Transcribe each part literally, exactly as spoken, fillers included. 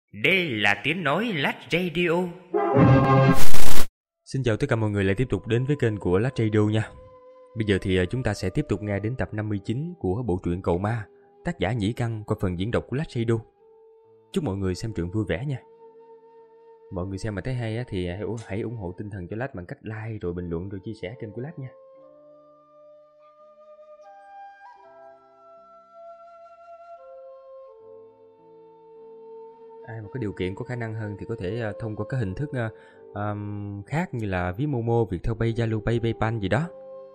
Đây là tiếng nói Lát Radio. Xin chào tất cả mọi người lại tiếp tục đến với kênh của Lát Radio nha. Bây giờ thì chúng ta sẽ tiếp tục nghe đến tập năm mươi chín của bộ truyện Cậu Ma, tác giả Nhĩ Căn qua phần diễn đọc của Lát Radio. Chúc mọi người xem truyện vui vẻ nha. Mọi người xem mà thấy hay thì hãy ủng hộ tinh thần cho Lát bằng cách like rồi bình luận rồi chia sẻ kênh của Lát nha. Ai mà có điều kiện có khả năng hơn thì có thể thông qua các hình thức uh, um, khác như là ví Momo, Viettel Pay, Zalo Pay, PayPal gì đó.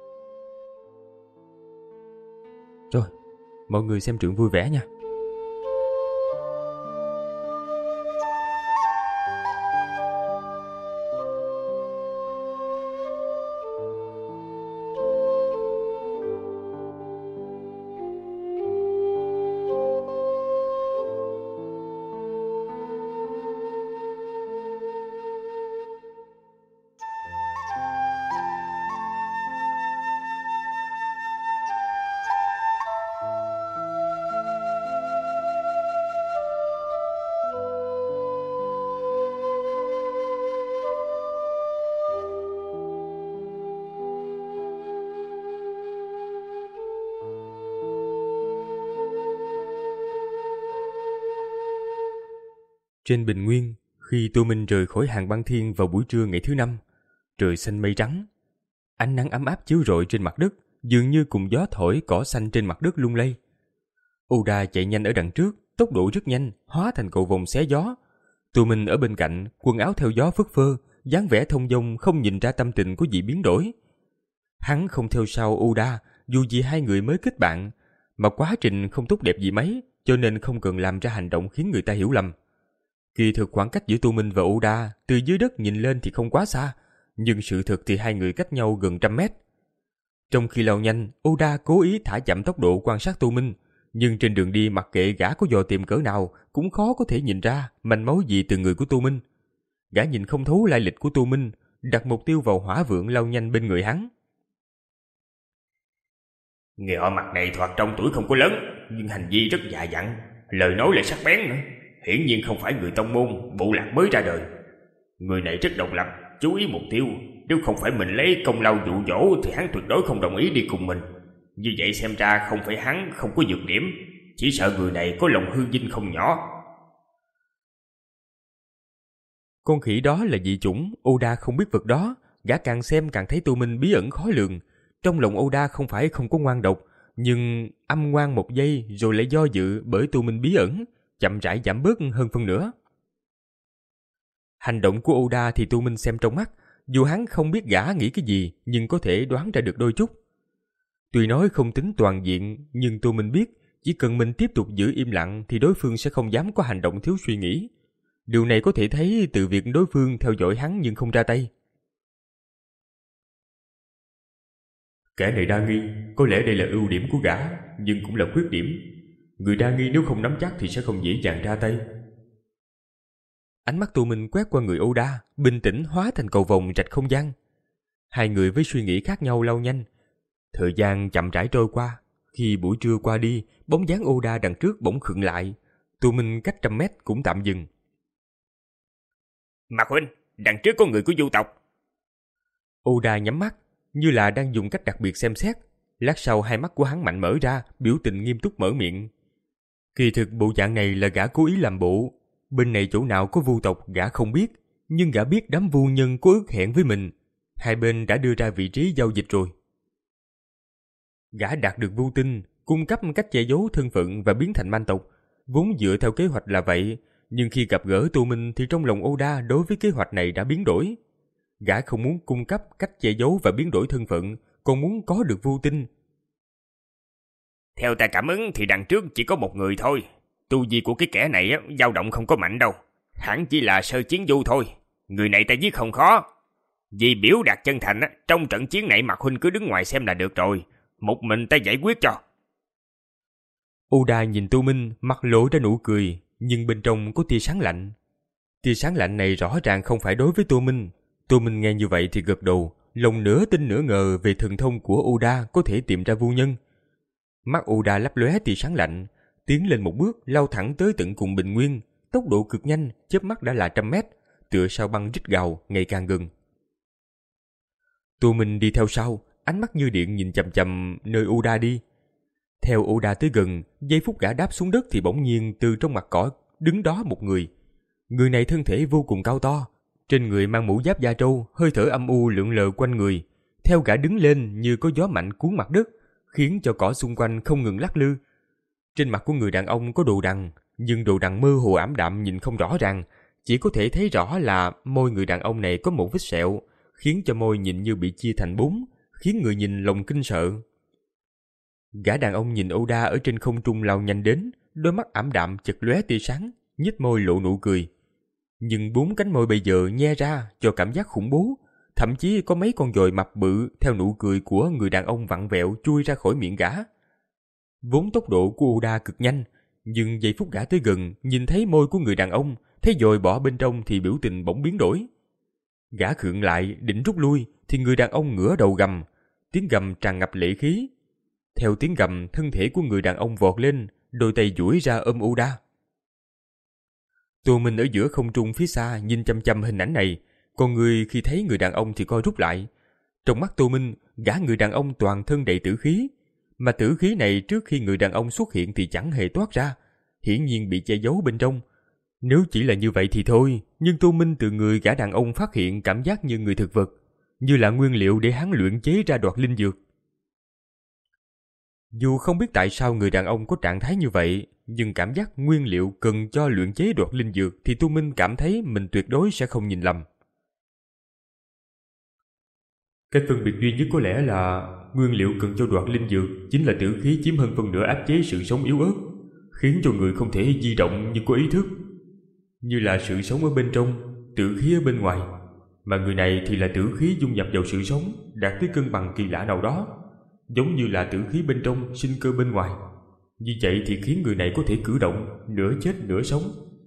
Rồi, mọi người xem truyện vui vẻ nha. Trên bình nguyên, khi Tô Minh rời khỏi hàng băng thiên vào buổi trưa ngày thứ năm, trời xanh mây trắng. Ánh nắng ấm áp chiếu rọi trên mặt đất, dường như cùng gió thổi cỏ xanh trên mặt đất lung lay. Oda chạy nhanh ở đằng trước, tốc độ rất nhanh, hóa thành cầu vồng xé gió. Tô Minh ở bên cạnh, quần áo theo gió phất phơ, dáng vẻ thông dong không nhìn ra tâm tình có gì biến đổi. Hắn không theo sau Oda, dù gì hai người mới kết bạn, mà quá trình không tốt đẹp gì mấy, cho nên không cần làm ra hành động khiến người ta hiểu lầm. Kỳ thực khoảng cách giữa Tô Minh và Oda từ dưới đất nhìn lên thì không quá xa, nhưng sự thực thì hai người cách nhau gần trăm mét. Trong khi lao nhanh, Oda cố ý thả chậm tốc độ quan sát Tô Minh, nhưng trên đường đi mặc kệ gã có dò tìm cỡ nào cũng khó có thể nhìn ra manh mối gì từ người của Tô Minh. Gã nhìn không thấu lai lịch của Tô Minh, đặt mục tiêu vào hỏa vượng lao nhanh bên người hắn. Người họ mặt này thoạt trong tuổi không có lớn, nhưng hành vi rất già dặn, lời nói lại sắc bén nữa. Hiển nhiên không phải người tông môn, bộ lạc mới ra đời. Người này rất độc lập, chú ý mục tiêu. Nếu không phải mình lấy công lao dụ dỗ thì hắn tuyệt đối không đồng ý đi cùng mình. Như vậy xem ra không phải hắn không có nhược điểm, chỉ sợ người này có lòng hư vinh không nhỏ. Con khỉ đó là dị chủng, Oda không biết vật đó. Gã càng xem càng thấy Tô Minh bí ẩn khó lường. Trong lòng Oda không phải không có ngoan độc, nhưng âm ngoan một giây rồi lại do dự bởi Tô Minh bí ẩn, chậm rãi giảm bớt hơn phân nửa. Hành động của Oda thì Tô Minh xem trong mắt, dù hắn không biết gã nghĩ cái gì nhưng có thể đoán ra được đôi chút. Tuy nói không tính toàn diện, nhưng Tô Minh biết chỉ cần mình tiếp tục giữ im lặng thì đối phương sẽ không dám có hành động thiếu suy nghĩ. Điều này có thể thấy từ việc đối phương theo dõi hắn nhưng không ra tay. Kẻ này đa nghi, có lẽ đây là ưu điểm của gã, nhưng cũng là khuyết điểm. Người đa nghi nếu không nắm chắc thì sẽ không dễ dàng ra tay. Ánh mắt Tô Minh quét qua người Oda, bình tĩnh hóa thành cầu vồng rạch không gian. Hai người với suy nghĩ khác nhau lao nhanh. Thời gian chậm rãi trôi qua. Khi buổi trưa qua đi, bóng dáng Oda đằng trước bỗng khựng lại. Tô Minh cách trăm mét cũng tạm dừng. Mạc huynh, đằng trước có người của du tộc. Oda nhắm mắt, như là đang dùng cách đặc biệt xem xét. Lát sau hai mắt của hắn mạnh mở ra, biểu tình nghiêm túc mở miệng. Kỳ thực bộ dạng này là gã cố ý làm bộ. Bên này chỗ nào có vu tộc gã không biết, nhưng gã biết đám vu nhân có ước hẹn với mình. Hai bên đã đưa ra vị trí giao dịch rồi. Gã đạt được vu tinh, cung cấp cách che giấu thân phận và biến thành man tộc. Vốn dựa theo kế hoạch là vậy, nhưng khi gặp gỡ Tô Minh thì trong lòng Oda đối với kế hoạch này đã biến đổi. Gã không muốn cung cấp cách che giấu và biến đổi thân phận, còn muốn có được vu tinh. Theo ta cảm ứng thì đằng trước chỉ có một người thôi. Tu vi của cái kẻ này á, dao động không có mạnh đâu. Hẳn chỉ là sơ chiến du thôi. Người này ta giết không khó. Vì biểu đạt chân thành á, trong trận chiến này Mạc huynh cứ đứng ngoài xem là được rồi. Một mình ta giải quyết cho. Oda nhìn Tô Minh, mặt lộ ra nụ cười, nhưng bên trong có tia sáng lạnh. Tia sáng lạnh này rõ ràng không phải đối với Tô Minh. Tô Minh nghe như vậy thì gật đầu, lòng nửa tin nửa ngờ về thần thông của Oda có thể tìm ra vu nhân. Mắt Oda lấp lóe tia sáng lạnh, tiến lên một bước lao thẳng tới tận cùng bình nguyên, tốc độ cực nhanh, chớp mắt đã là trăm mét, tựa sao băng rít gào ngày càng gần. Tô Minh đi theo sau, ánh mắt như điện nhìn chằm chằm nơi Oda đi. Theo Oda tới gần, giây phút gã đáp xuống đất thì bỗng nhiên từ trong mặt cỏ đứng đó một người. Người này thân thể vô cùng cao to, trên người mang mũ giáp da trâu, hơi thở âm u lượn lờ quanh người. Theo gã đứng lên như có gió mạnh cuốn mặt đất, khiến cho cỏ xung quanh không ngừng lắc lư. Trên mặt của người đàn ông có đồ đằng, nhưng đồ đằng mơ hồ ảm đạm nhìn không rõ ràng, chỉ có thể thấy rõ là môi người đàn ông này có một vết sẹo, khiến cho môi nhìn như bị chia thành bốn, khiến người nhìn lòng kinh sợ. Gã đàn ông nhìn Oda ở trên không trung lao nhanh đến, đôi mắt ảm đạm chật lóe tia sáng, nhếch môi lộ nụ cười. Nhưng bốn cánh môi bây giờ nhe ra cho cảm giác khủng bố, thậm chí có mấy con dồi mập bự theo nụ cười của người đàn ông vặn vẹo chui ra khỏi miệng gã. Vốn tốc độ của Oda cực nhanh, nhưng giây phút gã tới gần, nhìn thấy môi của người đàn ông, thấy dồi bỏ bên trong thì biểu tình bỗng biến đổi. Gã khựng lại định rút lui thì người đàn ông ngửa đầu gầm, tiếng gầm tràn ngập lệ khí. Theo tiếng gầm, thân thể của người đàn ông vọt lên, đôi tay duỗi ra ôm Oda. Tô Minh ở giữa không trung phía xa nhìn chăm chăm hình ảnh này, còn người khi thấy người đàn ông thì co rút lại. Trong mắt Tô Minh, gã người đàn ông toàn thân đầy tử khí, mà tử khí này trước khi người đàn ông xuất hiện thì chẳng hề toát ra, hiển nhiên bị che giấu bên trong. Nếu chỉ là như vậy thì thôi, nhưng Tô Minh từ người gã đàn ông phát hiện cảm giác như người thực vật, như là nguyên liệu để hắn luyện chế ra đoạt linh dược. Dù không biết tại sao người đàn ông có trạng thái như vậy, nhưng cảm giác nguyên liệu cần cho luyện chế đoạt linh dược thì Tô Minh cảm thấy mình tuyệt đối sẽ không nhìn lầm. Cách phân biệt duy nhất có lẽ là nguyên liệu cần cho đoạt linh dược chính là tử khí chiếm hơn phần nửa áp chế sự sống yếu ớt, khiến cho người không thể di động nhưng có ý thức. Như là sự sống ở bên trong, tử khí ở bên ngoài, mà người này thì là tử khí dung nhập vào sự sống, đạt tới cân bằng kỳ lạ nào đó, giống như là tử khí bên trong, sinh cơ bên ngoài. Như vậy thì khiến người này có thể cử động, nửa chết nửa sống.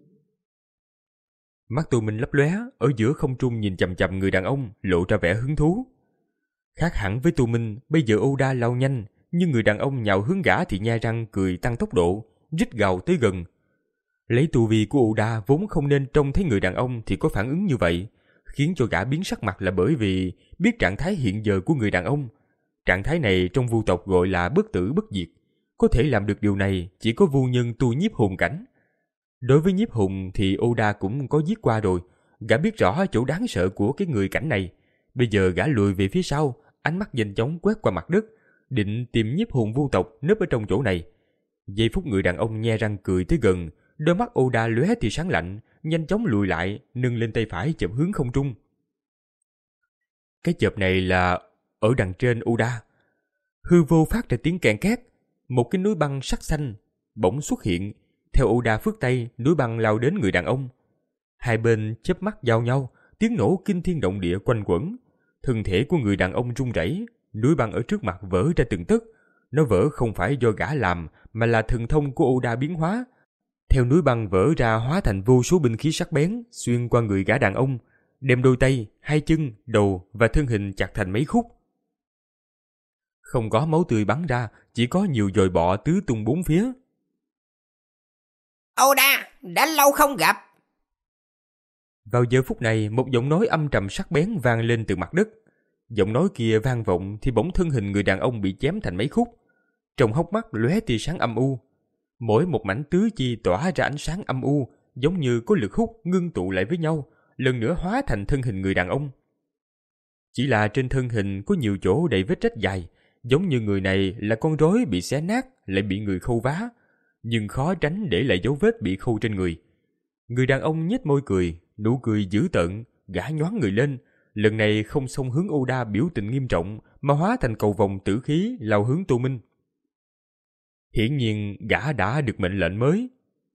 Mắt Tô Minh lấp lóe, ở giữa không trung nhìn chằm chằm người đàn ông, lộ ra vẻ hứng thú. Khác hẳn với Tô Minh, bây giờ Oda lao nhanh, nhưng người đàn ông nhào hướng gã thì nhe răng cười tăng tốc độ, rít gào tới gần. Lấy tu vi của Oda vốn không nên trông thấy người đàn ông thì có phản ứng như vậy, khiến cho gã biến sắc mặt là bởi vì biết trạng thái hiện giờ của người đàn ông. Trạng thái này trong vu tộc gọi là bất tử bất diệt. Có thể làm được điều này chỉ có vu nhân tu nhiếp hồn cảnh. Đối với nhiếp hồn thì Oda cũng có giết qua rồi, gã biết rõ chỗ đáng sợ của cái người cảnh này. Bây giờ gã lùi về phía sau, ánh mắt nhanh chóng quét qua mặt đất, định tìm nhiếp hồn vu tộc nấp ở trong chỗ này. Giây phút người đàn ông nhe răng cười tới gần, đôi mắt Oda lóe tia sáng lạnh, nhanh chóng lùi lại, nâng lên tay phải chậm hướng không trung. Cái chợp này là ở đằng trên Oda. Hư vô phát ra tiếng kèn két, một cái núi băng sắc xanh bỗng xuất hiện. Theo Oda phất tay, núi băng lao đến người đàn ông. Hai bên chớp mắt giao nhau, tiếng nổ kinh thiên động địa quanh quẩn. Thân thể của người đàn ông rung rẩy, núi băng ở trước mặt vỡ ra từng tấc. Nó vỡ không phải do gã làm, mà là thần thông của Oda biến hóa. Theo núi băng vỡ ra hóa thành vô số binh khí sắc bén xuyên qua người gã đàn ông, đem đôi tay, hai chân, đầu và thân hình chặt thành mấy khúc. Không có máu tươi bắn ra, chỉ có nhiều dòi bọ tứ tung bốn phía. Oda, đã lâu không gặp. Vào giờ phút này, một giọng nói âm trầm sắc bén vang lên từ mặt đất. Giọng nói kia vang vọng thì bỗng thân hình người đàn ông bị chém thành mấy khúc. Trong hốc mắt lóe tia sáng âm u. Mỗi một mảnh tứ chi tỏa ra ánh sáng âm u, giống như có lực hút ngưng tụ lại với nhau, lần nữa hóa thành thân hình người đàn ông. Chỉ là trên thân hình có nhiều chỗ đầy vết rách dài, giống như người này là con rối bị xé nát lại bị người khâu vá, nhưng khó tránh để lại dấu vết bị khâu trên người. Người đàn ông nhếch môi cười, nụ cười dữ tợn, gã nhoáng người lên, lần này không xông hướng Oda biểu tình nghiêm trọng mà hóa thành cầu vòng tử khí lao hướng Tô Minh. Hiển nhiên gã đã được mệnh lệnh mới.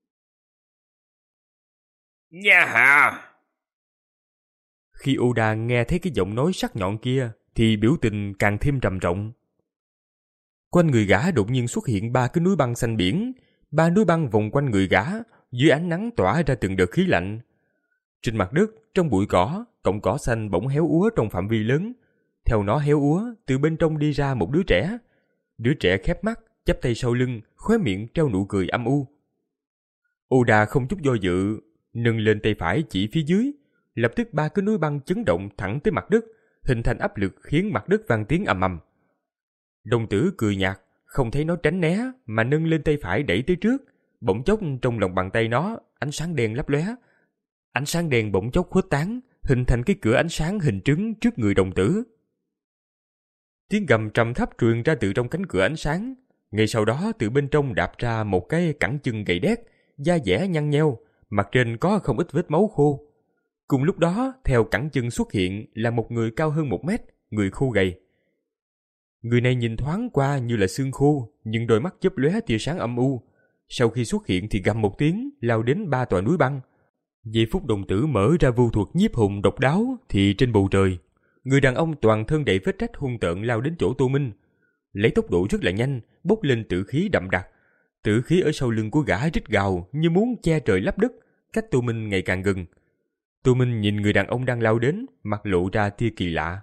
Nha hà! Khi Oda nghe thấy cái giọng nói sắc nhọn kia thì biểu tình càng thêm trầm trọng. Quanh người gã đột nhiên xuất hiện ba cái núi băng xanh biển, ba núi băng vòng quanh người gã, dưới ánh nắng tỏa ra từng đợt khí lạnh. Trên mặt đất, trong bụi cỏ, cọng cỏ xanh bỗng héo úa trong phạm vi lớn. Theo nó héo úa, từ bên trong đi ra một đứa trẻ. Đứa trẻ khép mắt, chắp tay sau lưng, khóe miệng treo nụ cười âm u. Oda không chút do dự, nâng lên tay phải chỉ phía dưới. Lập tức ba cái núi băng chấn động thẳng tới mặt đất, hình thành áp lực khiến mặt đất vang tiếng ầm ầm. Đồng tử cười nhạt, không thấy nó tránh né mà nâng lên tay phải đẩy tới trước. Bỗng chốc trong lòng bàn tay nó, ánh sáng đen lấp lóe. Ánh sáng đen bỗng chốc khuếch tán, hình thành cái cửa ánh sáng hình trứng trước người đồng tử. Tiếng gầm trầm thấp truyền ra từ trong cánh cửa ánh sáng. Ngay sau đó từ bên trong đạp ra một cái cẳng chân gầy đét, da dẻ nhăn nheo, mặt trên có không ít vết máu khô. Cùng lúc đó, theo cẳng chân xuất hiện là một người cao hơn một mét, người khô gầy. Người này nhìn thoáng qua như là xương khô, nhưng đôi mắt chớp lóe tia sáng âm u. Sau khi xuất hiện thì gầm một tiếng, lao đến ba tòa núi băng. Giây phút đồng tử mở ra vu thuật nhiếp hồn độc đáo thì trên bầu trời, người đàn ông toàn thân đầy vết rách hung tợn lao đến chỗ Tô Minh. Lấy tốc độ rất là nhanh, bốc lên tử khí đậm đặc. Tử khí ở sau lưng của gã rít gào như muốn che trời lấp đất, cách Tô Minh ngày càng gần. Tô Minh nhìn người đàn ông đang lao đến, mặt lộ ra tia kỳ lạ.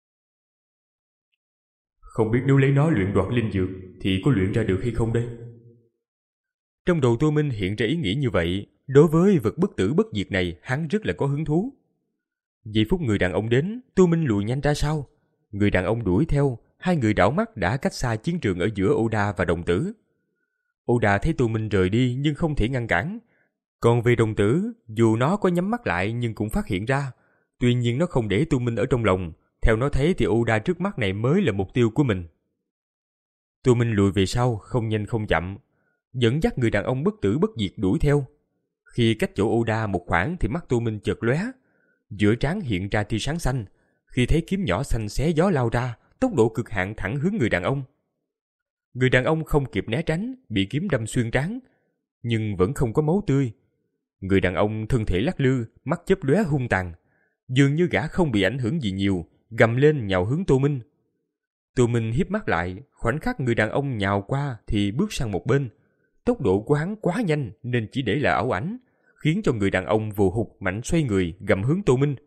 Không biết nếu lấy nó luyện đoạt linh dược thì có luyện ra được hay không đây? Trong đầu Tô Minh hiện ra ý nghĩ như vậy. Đối với vật bất tử bất diệt này, hắn rất là có hứng thú. Giây phút người đàn ông đến, Tô Minh lùi nhanh ra sau. Người đàn ông đuổi theo, hai người đảo mắt đã cách xa chiến trường ở giữa Oda và đồng tử. Oda thấy Tô Minh rời đi nhưng không thể ngăn cản. Còn về đồng tử, dù nó có nhắm mắt lại nhưng cũng phát hiện ra. Tuy nhiên nó không để Tô Minh ở trong lòng. Theo nó thấy thì Oda trước mắt này mới là mục tiêu của mình. Tô Minh lùi về sau, không nhanh không chậm, dẫn dắt người đàn ông bất tử bất diệt đuổi theo. Khi cách chỗ Oda một khoảng thì mắt Tô Minh chợt lóe, giữa trán hiện ra tia sáng xanh. Khi thấy kiếm nhỏ xanh xé gió lao ra, tốc độ cực hạn thẳng hướng người đàn ông. Người đàn ông không kịp né tránh, bị kiếm đâm xuyên trán, nhưng vẫn không có máu tươi. Người đàn ông thân thể lắc lư, mắt chớp lóe hung tàn, dường như gã không bị ảnh hưởng gì nhiều, gầm lên nhào hướng Tô Minh. Tô Minh híp mắt lại, khoảnh khắc người đàn ông nhào qua thì bước sang một bên. Tốc độ của hắn quá nhanh nên chỉ để lại ảo ảnh, khiến cho người đàn ông vồ hụt mạnh xoay người gầm hướng Tô Minh.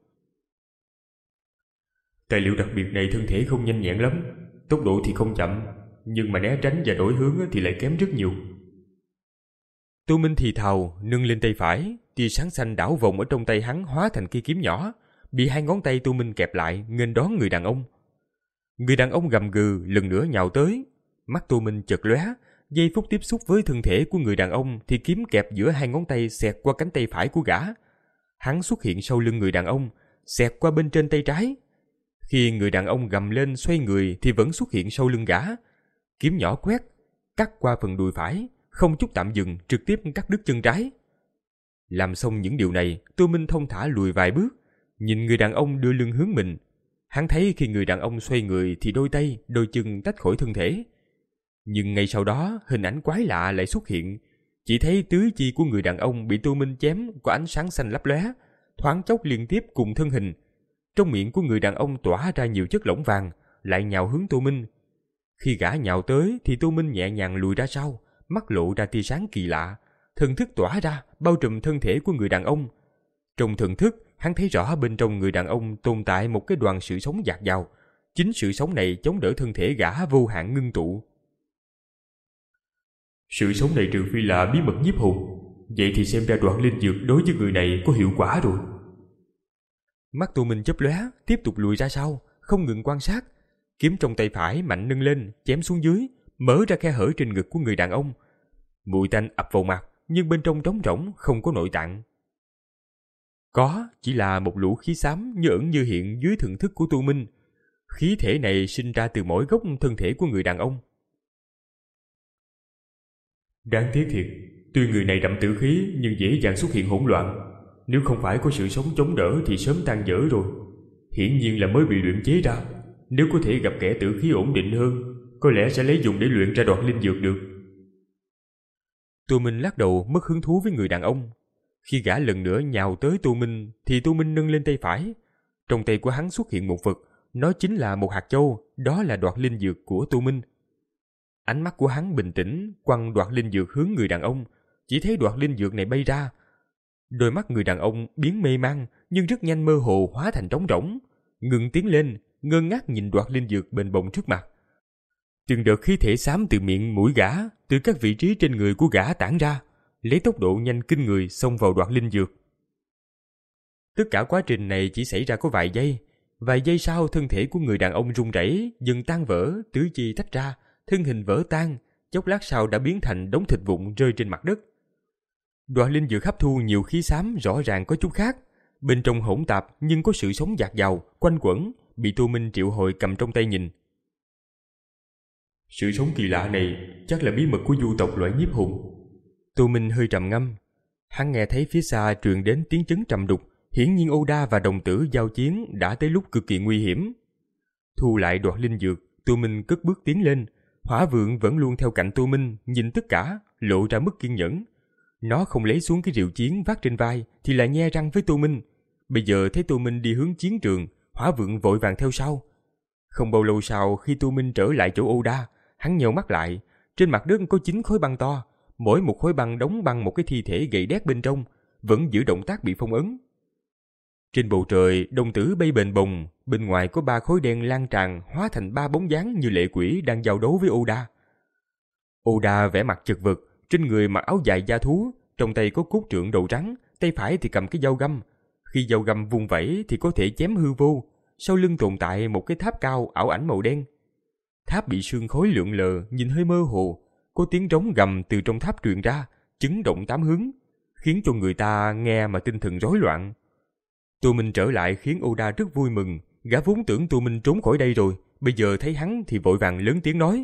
Tài liệu đặc biệt này thân thể không nhanh nhẹn lắm, tốc độ thì không chậm, nhưng mà né tránh và đổi hướng thì lại kém rất nhiều. Tô Minh thì thào, nâng lên tay phải, tia sáng xanh đảo vòng ở trong tay hắn hóa thành cây kiếm nhỏ, bị hai ngón tay Tô Minh kẹp lại nghênh đón người đàn ông. Người đàn ông gầm gừ lần nữa nhào tới, mắt Tô Minh chợt lóe, giây phút tiếp xúc với thân thể của người đàn ông thì kiếm kẹp giữa hai ngón tay xẹt qua cánh tay phải của gã. Hắn xuất hiện sau lưng người đàn ông, xẹt qua bên trên tay trái. Khi người đàn ông gầm lên xoay người thì vẫn xuất hiện sau lưng gã. Kiếm nhỏ quét, cắt qua phần đùi phải, không chút tạm dừng trực tiếp cắt đứt chân trái. Làm xong những điều này, Tô Minh thông thả lùi vài bước, nhìn người đàn ông đưa lưng hướng mình. Hắn thấy khi người đàn ông xoay người thì đôi tay, đôi chân tách khỏi thân thể. Nhưng ngay sau đó, hình ảnh quái lạ lại xuất hiện. Chỉ thấy tứ chi của người đàn ông bị Tô Minh chém có ánh sáng xanh lấp lóe, thoáng chốc liên tiếp cùng thân hình. Trong miệng của người đàn ông tỏa ra nhiều chất lỏng vàng, lại nhào hướng Tô Minh. Khi gã nhào tới thì Tô Minh nhẹ nhàng lùi ra sau, mắt lộ ra tia sáng kỳ lạ, thần thức tỏa ra bao trùm thân thể của người đàn ông. Trong thần thức, hắn thấy rõ bên trong người đàn ông tồn tại một cái đoàn sự sống dạt dào. Chính sự sống này chống đỡ thân thể gã vô hạn ngưng tụ. Sự sống này trừ phi là bí mật nhiếp hồn, vậy thì xem ra đoạt linh dược đối với người này có hiệu quả rồi. Mắt Tô Minh chớp lóe, tiếp tục lùi ra sau, không ngừng quan sát. Kiếm trong tay phải mạnh nâng lên, chém xuống dưới, mở ra khe hở trên ngực của người đàn ông. Mùi tanh ập vào mặt, nhưng bên trong trống rỗng, không có nội tạng. Có, chỉ là một lũ khí xám như ẩn như hiện dưới thần thức của Tô Minh. Khí thể này sinh ra từ mỗi góc thân thể của người đàn ông. Đáng tiếc thiệt, tuy người này đậm tử khí nhưng dễ dàng xuất hiện hỗn loạn. Nếu không phải có sự sống chống đỡ thì sớm tan vỡ rồi. Hiển nhiên là mới bị luyện chế ra. Nếu có thể gặp kẻ tử khí ổn định hơn, có lẽ sẽ lấy dùng để luyện ra đoạt linh dược được. Tô Minh lắc đầu mất hứng thú với người đàn ông. Khi gã lần nữa nhào tới Tô Minh thì Tô Minh nâng lên tay phải. Trong tay của hắn xuất hiện một vật, nó chính là một hạt châu, đó là đoạt linh dược của Tô Minh. Ánh mắt của hắn bình tĩnh, quăng đoạt linh dược hướng người đàn ông, chỉ thấy đoạt linh dược này bay ra. Đôi mắt người đàn ông biến mê man, nhưng rất nhanh mơ hồ hóa thành trống rỗng, ngừng tiến lên, ngơ ngác nhìn đoạt linh dược bền bồng trước mặt. Từng đợt khí thể xám từ miệng mũi gã, từ các vị trí trên người của gã tản ra, lấy tốc độ nhanh kinh người xông vào đoạt linh dược. Tất cả quá trình này chỉ xảy ra có vài giây. Vài giây sau, thân thể của người đàn ông run rẩy, dần tan vỡ, tứ chi tách ra, thân hình vỡ tan, chốc lát sau đã biến thành đống thịt vụn rơi trên mặt đất. Đoạn linh dược hấp thu nhiều khí xám rõ ràng có chút khác, bên trong hỗn tạp nhưng có sự sống dạt dào, quanh quẩn, bị Tô Minh triệu hồi cầm trong tay nhìn. Sự sống kỳ lạ này chắc là bí mật của du tộc loại nhiếp hồn. Tô Minh hơi trầm ngâm. Hắn nghe thấy phía xa truyền đến tiếng chấn trầm đục, hiển nhiên Oda và đồng tử giao chiến đã tới lúc cực kỳ nguy hiểm. Thu lại đoạt linh dược, Tô Minh cất bước tiến lên. Hỏa vượng vẫn luôn theo cạnh Tô Minh, nhìn tất cả, lộ ra mức kiên nhẫn. Nó không lấy xuống cái rìu chiến vác trên vai thì lại nhe răng với Tô Minh. Bây giờ thấy Tô Minh đi hướng chiến trường, hỏa vượng vội vàng theo sau. Không bao lâu sau, khi Tô Minh trở lại chỗ Oda, hắn nheo mắt lại. Trên mặt đất có chín khối băng to, mỗi một khối băng đóng băng một cái thi thể gầy đét bên trong, vẫn giữ động tác bị phong ấn. Trên bầu trời, đồng tử bay bềnh bồng, bên ngoài có ba khối đen lan tràn hóa thành ba bóng dáng như lệ quỷ đang giao đấu với Oda. Oda vẻ mặt chật vật, trên người mặc áo dài da thú, trong tay có cốt trượng đầu trắng, tay phải thì cầm cái dao găm. Khi dao găm vung vẩy thì có thể chém hư vô, sau lưng tồn tại một cái tháp cao ảo ảnh màu đen. Tháp bị sương khói lượn lờ, nhìn hơi mơ hồ, có tiếng trống gầm từ trong tháp truyền ra, chấn động tám hướng, khiến cho người ta nghe mà tinh thần rối loạn. Tô Minh trở lại khiến Oda rất vui mừng, gã vốn tưởng Tô Minh trốn khỏi đây rồi, bây giờ thấy hắn thì vội vàng lớn tiếng nói.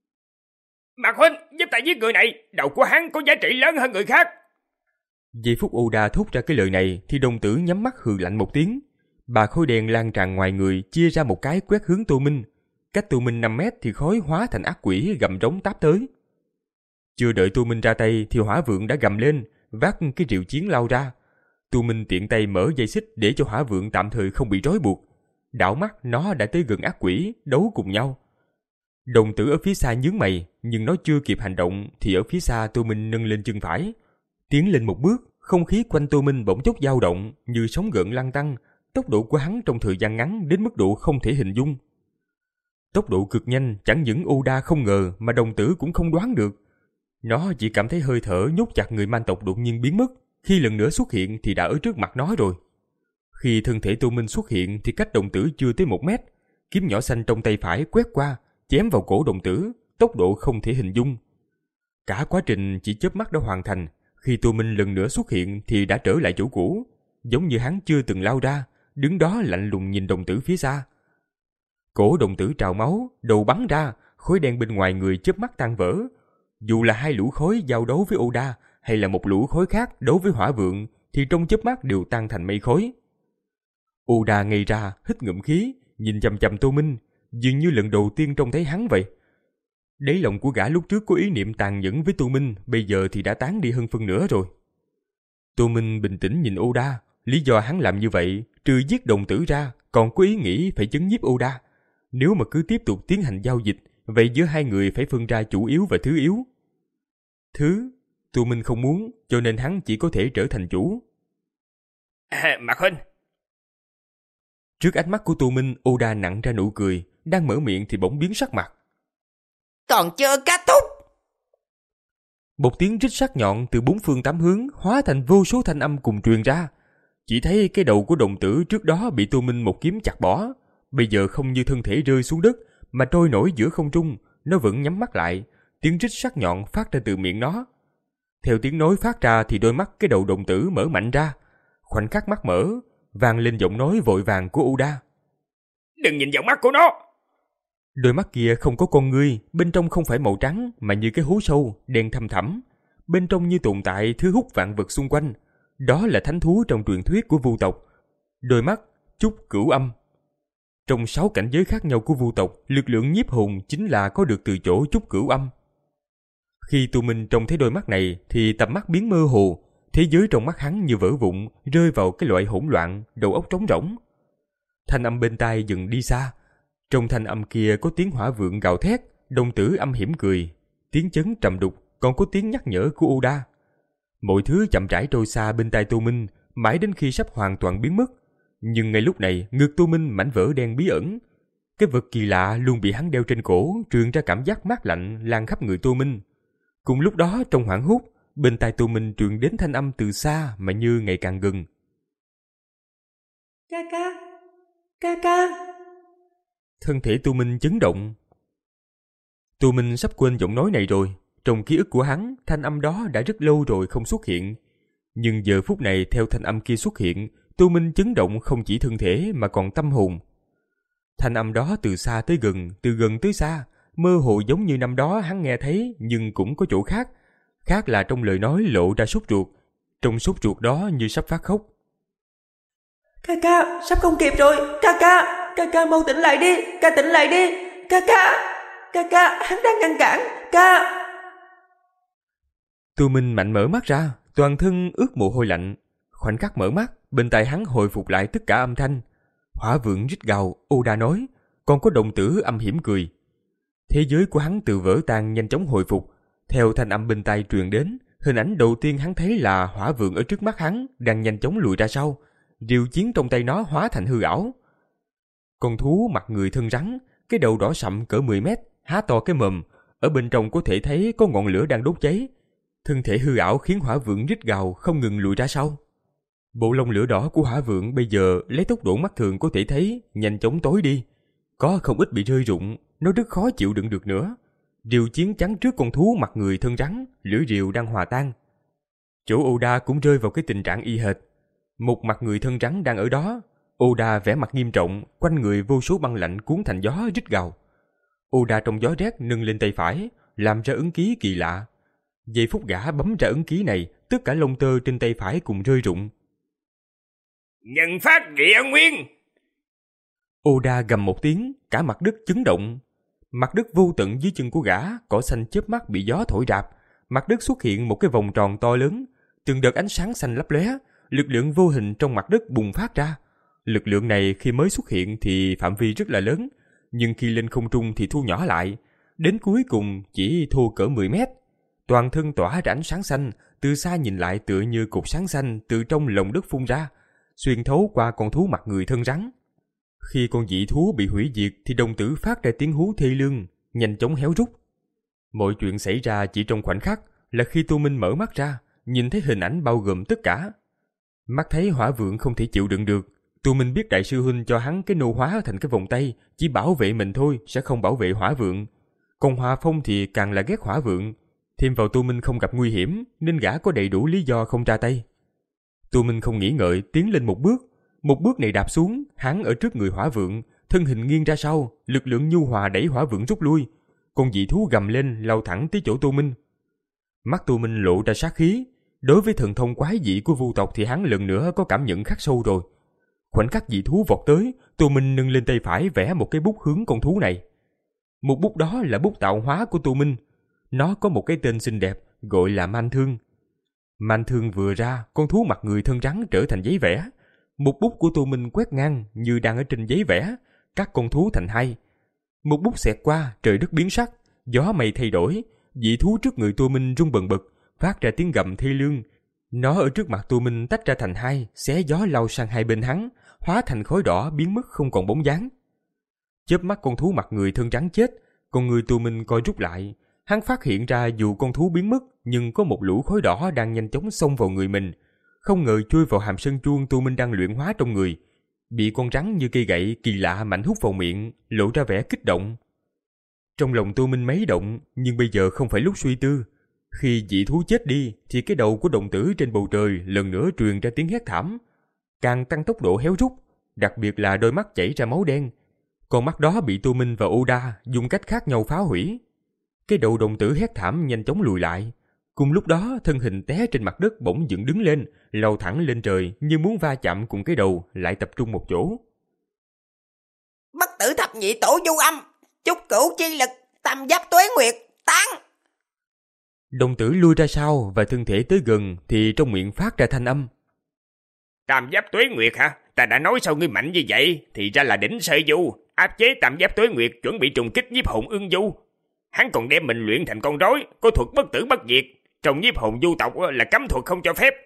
Mạc huynh, giúp ta giết người này, đầu của hắn có giá trị lớn hơn người khác. Giây phút Oda thốt ra cái lời này thì đồng tử nhắm mắt hừ lạnh một tiếng. Bà khói đen lan tràn ngoài người chia ra một cái quét hướng Tô Minh. Cách Tô Minh năm mét thì khói hóa thành ác quỷ gầm rống táp tới. Chưa đợi Tô Minh ra tay thì hỏa vượng đã gầm lên, vác cái rìu chiến lao ra. Tô Minh tiện tay mở dây xích để cho hỏa vượng tạm thời không bị trói buộc. Đảo mắt nó đã tới gần ác quỷ, đấu cùng nhau. Đồng tử ở phía xa nhướng mày, nhưng nó chưa kịp hành động thì ở phía xa Tô Minh nâng lên chân phải. Tiến lên một bước, không khí quanh Tô Minh bỗng chốc dao động như sóng gợn lăn tăng. Tốc độ của hắn trong thời gian ngắn đến mức độ không thể hình dung. Tốc độ cực nhanh, chẳng những Oda không ngờ mà đồng tử cũng không đoán được. Nó chỉ cảm thấy hơi thở nhốt chặt người man tộc đột nhiên biến mất, khi lần nữa xuất hiện thì đã ở trước mặt nó rồi. Khi thân thể Tô Minh xuất hiện thì cách đồng tử chưa tới một mét, kiếm nhỏ xanh trong tay phải quét qua, chém vào cổ đồng tử, tốc độ không thể hình dung. Cả quá trình chỉ chớp mắt đã hoàn thành, khi Tô Minh lần nữa xuất hiện thì đã trở lại chỗ cũ, giống như hắn chưa từng lao ra, đứng đó lạnh lùng nhìn đồng tử phía xa. Cổ đồng tử trào máu, đầu bắn ra, khối đen bên ngoài người chớp mắt tan vỡ. Dù là hai lũ khối giao đấu với Oda hay là một lũ khối khác đấu với hỏa vượng thì trong chớp mắt đều tan thành mây khói. Oda ngây ra, hít ngụm khí, nhìn chằm chằm Tô Minh, dường như lần đầu tiên trông thấy hắn vậy. Đáy lòng của gã lúc trước có ý niệm tàn nhẫn với Tô Minh, bây giờ thì đã tán đi hơn phân nửa rồi. Tô Minh bình tĩnh nhìn Oda, lý do hắn làm như vậy, trừ giết đồng tử ra, còn có ý nghĩ phải chấn nhiếp Oda. Nếu mà cứ tiếp tục tiến hành giao dịch, vậy giữa hai người phải phân ra chủ yếu và thứ yếu. Thứ, Tô Minh không muốn, cho nên hắn chỉ có thể trở thành chủ. À, Mạc huynh. Trước ánh mắt của Tô Minh, Oda nặn ra nụ cười, đang mở miệng thì bỗng biến sắc mặt. Còn chưa kết thúc. Một tiếng rít sắc nhọn từ bốn phương tám hướng hóa thành vô số thanh âm cùng truyền ra. Chỉ thấy cái đầu của đồng tử trước đó bị Tô Minh một kiếm chặt bỏ, bây giờ không như thân thể rơi xuống đất mà trôi nổi giữa không trung, nó vẫn nhắm mắt lại, tiếng rít sắc nhọn phát ra từ miệng nó. Theo tiếng nói phát ra thì đôi mắt cái đầu đồng tử mở mạnh ra, khoảnh khắc mắt mở, vang lên giọng nói vội vàng của Oda. Đừng nhìn vào mắt của nó. Đôi mắt kia không có con ngươi, bên trong không phải màu trắng mà như cái hố sâu, đen thâm thẳm. Bên trong như tồn tại thứ hút vạn vật xung quanh. Đó là thánh thú trong truyền thuyết của vu tộc. Đôi mắt, chúc cửu âm. Trong sáu cảnh giới khác nhau của vu tộc, lực lượng nhiếp hồn chính là có được từ chỗ chúc cửu âm. Khi Tô Minh trông thấy đôi mắt này thì tầm mắt biến mơ hồ, thế giới trong mắt hắn như vỡ vụn, rơi vào cái loại hỗn loạn, đầu óc trống rỗng. Thanh âm bên tai dừng đi xa. Trong thanh âm kia có tiếng hỏa vượng gào thét, đồng tử âm hiểm cười, tiếng chấn trầm đục, còn có tiếng nhắc nhở của Oda. Mọi thứ chậm rãi trôi xa bên tai Tô Minh, mãi đến khi sắp hoàn toàn biến mất. Nhưng ngay lúc này, ngực Tô Minh mảnh vỡ đen bí ẩn. Cái vật kỳ lạ luôn bị hắn đeo trên cổ, truyền ra cảm giác mát lạnh lan khắp người Tô Minh. Cùng lúc đó, trong hoảng hốt, bên tai Tô Minh truyền đến thanh âm từ xa mà như ngày càng gần. Ca ca, ca ca. Thân thể Tu Minh chấn động. Tu Minh sắp quên giọng nói này rồi. Trong ký ức của hắn, thanh âm đó đã rất lâu rồi không xuất hiện. Nhưng giờ phút này theo thanh âm kia xuất hiện, Tu Minh chấn động không chỉ thân thể mà còn tâm hồn. Thanh âm đó từ xa tới gần, từ gần tới xa, mơ hồ giống như năm đó hắn nghe thấy, nhưng cũng có chỗ khác. Khác là trong lời nói lộ ra sốt ruột. Trong sốt ruột đó như sắp phát khóc. Ca ca, sắp không kịp rồi. Ca ca, ca ca mau tỉnh lại đi. Ca tỉnh lại đi. Ca ca, ca ca, hắn đang ngăn cản. Ca. Tu Minh mạnh mở mắt ra, toàn thân ướt mồ hôi lạnh. Khoảnh khắc mở mắt, bên tai hắn hồi phục lại tất cả âm thanh. Hỏa vượng rít gào, Oda nói, còn có đồng tử âm hiểm cười. Thế giới của hắn từ vỡ tan nhanh chóng hồi phục. Theo thanh âm bên tai truyền đến, hình ảnh đầu tiên hắn thấy là hỏa vượng ở trước mắt hắn đang nhanh chóng lùi ra sau. Rìu chiến trong tay nó hóa thành hư ảo. Con thú mặt người thân rắn, cái đầu đỏ sậm cỡ mười mét, há to cái mồm, ở bên trong có thể thấy có ngọn lửa đang đốt cháy. Thân thể hư ảo khiến hỏa vượng rít gào không ngừng lùi ra sau. Bộ lông lửa đỏ của hỏa vượng bây giờ lấy tốc độ mắt thường có thể thấy nhanh chóng tối đi. Có không ít bị rơi rụng, nó rất khó chịu đựng được nữa. Rìu chiến chắn trước con thú mặt người thân rắn, lửa rìu đang hòa tan. Chỗ Oda cũng rơi vào cái tình trạng y hệt. Một mặt người thân rắn đang ở đó. Oda vẻ mặt nghiêm trọng, quanh người vô số băng lạnh cuốn thành gió rít gào. Oda trong gió rét nâng lên tay phải, làm ra ấn ký kỳ lạ. Giây phút gã bấm ra ấn ký này, tất cả lông tơ trên tay phải cùng rơi rụng. Nhận phát địa nguyên! Oda gầm một tiếng, cả mặt đất chấn động. Mặt đất vô tận dưới chân của gã, cỏ xanh chớp mắt bị gió thổi rạp. Mặt đất xuất hiện một cái vòng tròn to lớn, từng đợt ánh sáng xanh lấp lóe, lực lượng vô hình trong mặt đất bùng phát ra. Lực lượng này khi mới xuất hiện thì phạm vi rất là lớn, nhưng khi lên không trung thì thu nhỏ lại, đến cuối cùng chỉ thô cỡ mười mét. Toàn thân tỏa ra ánh sáng xanh, từ xa nhìn lại tựa như cột sáng xanh từ trong lồng đất phun ra, xuyên thấu qua con thú mặt người thân rắn. Khi con dị thú bị hủy diệt thì đồng tử phát ra tiếng hú thê lương, nhanh chóng héo rút. Mọi chuyện xảy ra chỉ trong khoảnh khắc, là khi Tu Minh mở mắt ra, nhìn thấy hình ảnh bao gồm tất cả. Mắt thấy hỏa vượng không thể chịu đựng được, Tu Minh biết đại sư huynh cho hắn cái nô hóa thành cái vòng tay, chỉ bảo vệ mình thôi, sẽ không bảo vệ hỏa vượng. Còn Hòa Phong thì càng là ghét hỏa vượng. Thêm vào Tu Minh không gặp nguy hiểm, nên gã có đầy đủ lý do không ra tay. Tu Minh không nghĩ ngợi, tiến lên một bước. Một bước này đạp xuống, hắn ở trước người hỏa vượng, thân hình nghiêng ra sau, lực lượng nhu hòa đẩy hỏa vượng rút lui. Con dị thú gầm lên, lao thẳng tới chỗ Tu Minh. Mắt Tu Minh lộ ra sát khí. Đối với thần thông quái dị của vu tộc thì hắn lần nữa có cảm nhận khắc sâu rồi. Khoảnh khắc dị thú vọt tới, Tu Minh nâng lên tay phải vẽ một cái bút hướng con thú này. Một bút đó là bút tạo hóa của Tu Minh. Nó có một cái tên xinh đẹp, gọi là Man Thương. Man Thương vừa ra, con thú mặt người thân rắn trở thành giấy vẽ. Một bút của Tu Minh quét ngang như đang ở trên giấy vẽ, cắt con thú thành hai. Một bút xẹt qua, trời đất biến sắc, gió mây thay đổi, dị thú trước người Tu Minh rung bần bật, phát ra tiếng gầm thê lương. Nó ở trước mặt Tu Minh tách ra thành hai, xé gió lao sang hai bên hắn, hóa thành khói đỏ biến mất không còn bóng dáng. Chớp mắt con thú mặt người thân rắn chết, con người Tu Minh coi rút lại. Hắn phát hiện ra dù con thú biến mất, nhưng có một lũ khói đỏ đang nhanh chóng xông vào người mình. Không ngờ chui vào hàm sơn chuông Tu Minh đang luyện hóa trong người. Bị con rắn như cây gậy kỳ lạ mạnh hút vào miệng, lộ ra vẻ kích động. Trong lòng Tu Minh mấy động, nhưng bây giờ không phải lúc suy tư. Khi dị thú chết đi, thì cái đầu của đồng tử trên bầu trời lần nữa truyền ra tiếng hét thảm. Càng tăng tốc độ héo rút, đặc biệt là đôi mắt chảy ra máu đen. Con mắt đó bị Tu Minh và Oda dùng cách khác nhau phá hủy. Cái đầu đồng tử hét thảm nhanh chóng lùi lại. Cùng lúc đó, thân hình té trên mặt đất bỗng dựng đứng lên, lao thẳng lên trời như muốn va chạm cùng cái đầu, lại tập trung một chỗ. Bất tử thập nhị tổ du âm, chúc cửu chi lực, tam giáp tuế nguyệt, tán. Đồng tử lui ra sau và thân thể tới gần thì trong miệng phát ra thanh âm. Tam giáp tuế nguyệt hả? Ta đã nói sao ngươi mạnh như vậy? Thì ra là đỉnh sợi du, áp chế tam giáp tuế nguyệt, chuẩn bị trùng kích nhiếp hồn ưng du. Hắn còn đem mình luyện thành con rối, có thuật bất tử bất diệt. Trong nhiếp hồn du tộc là cấm thuật không cho phép.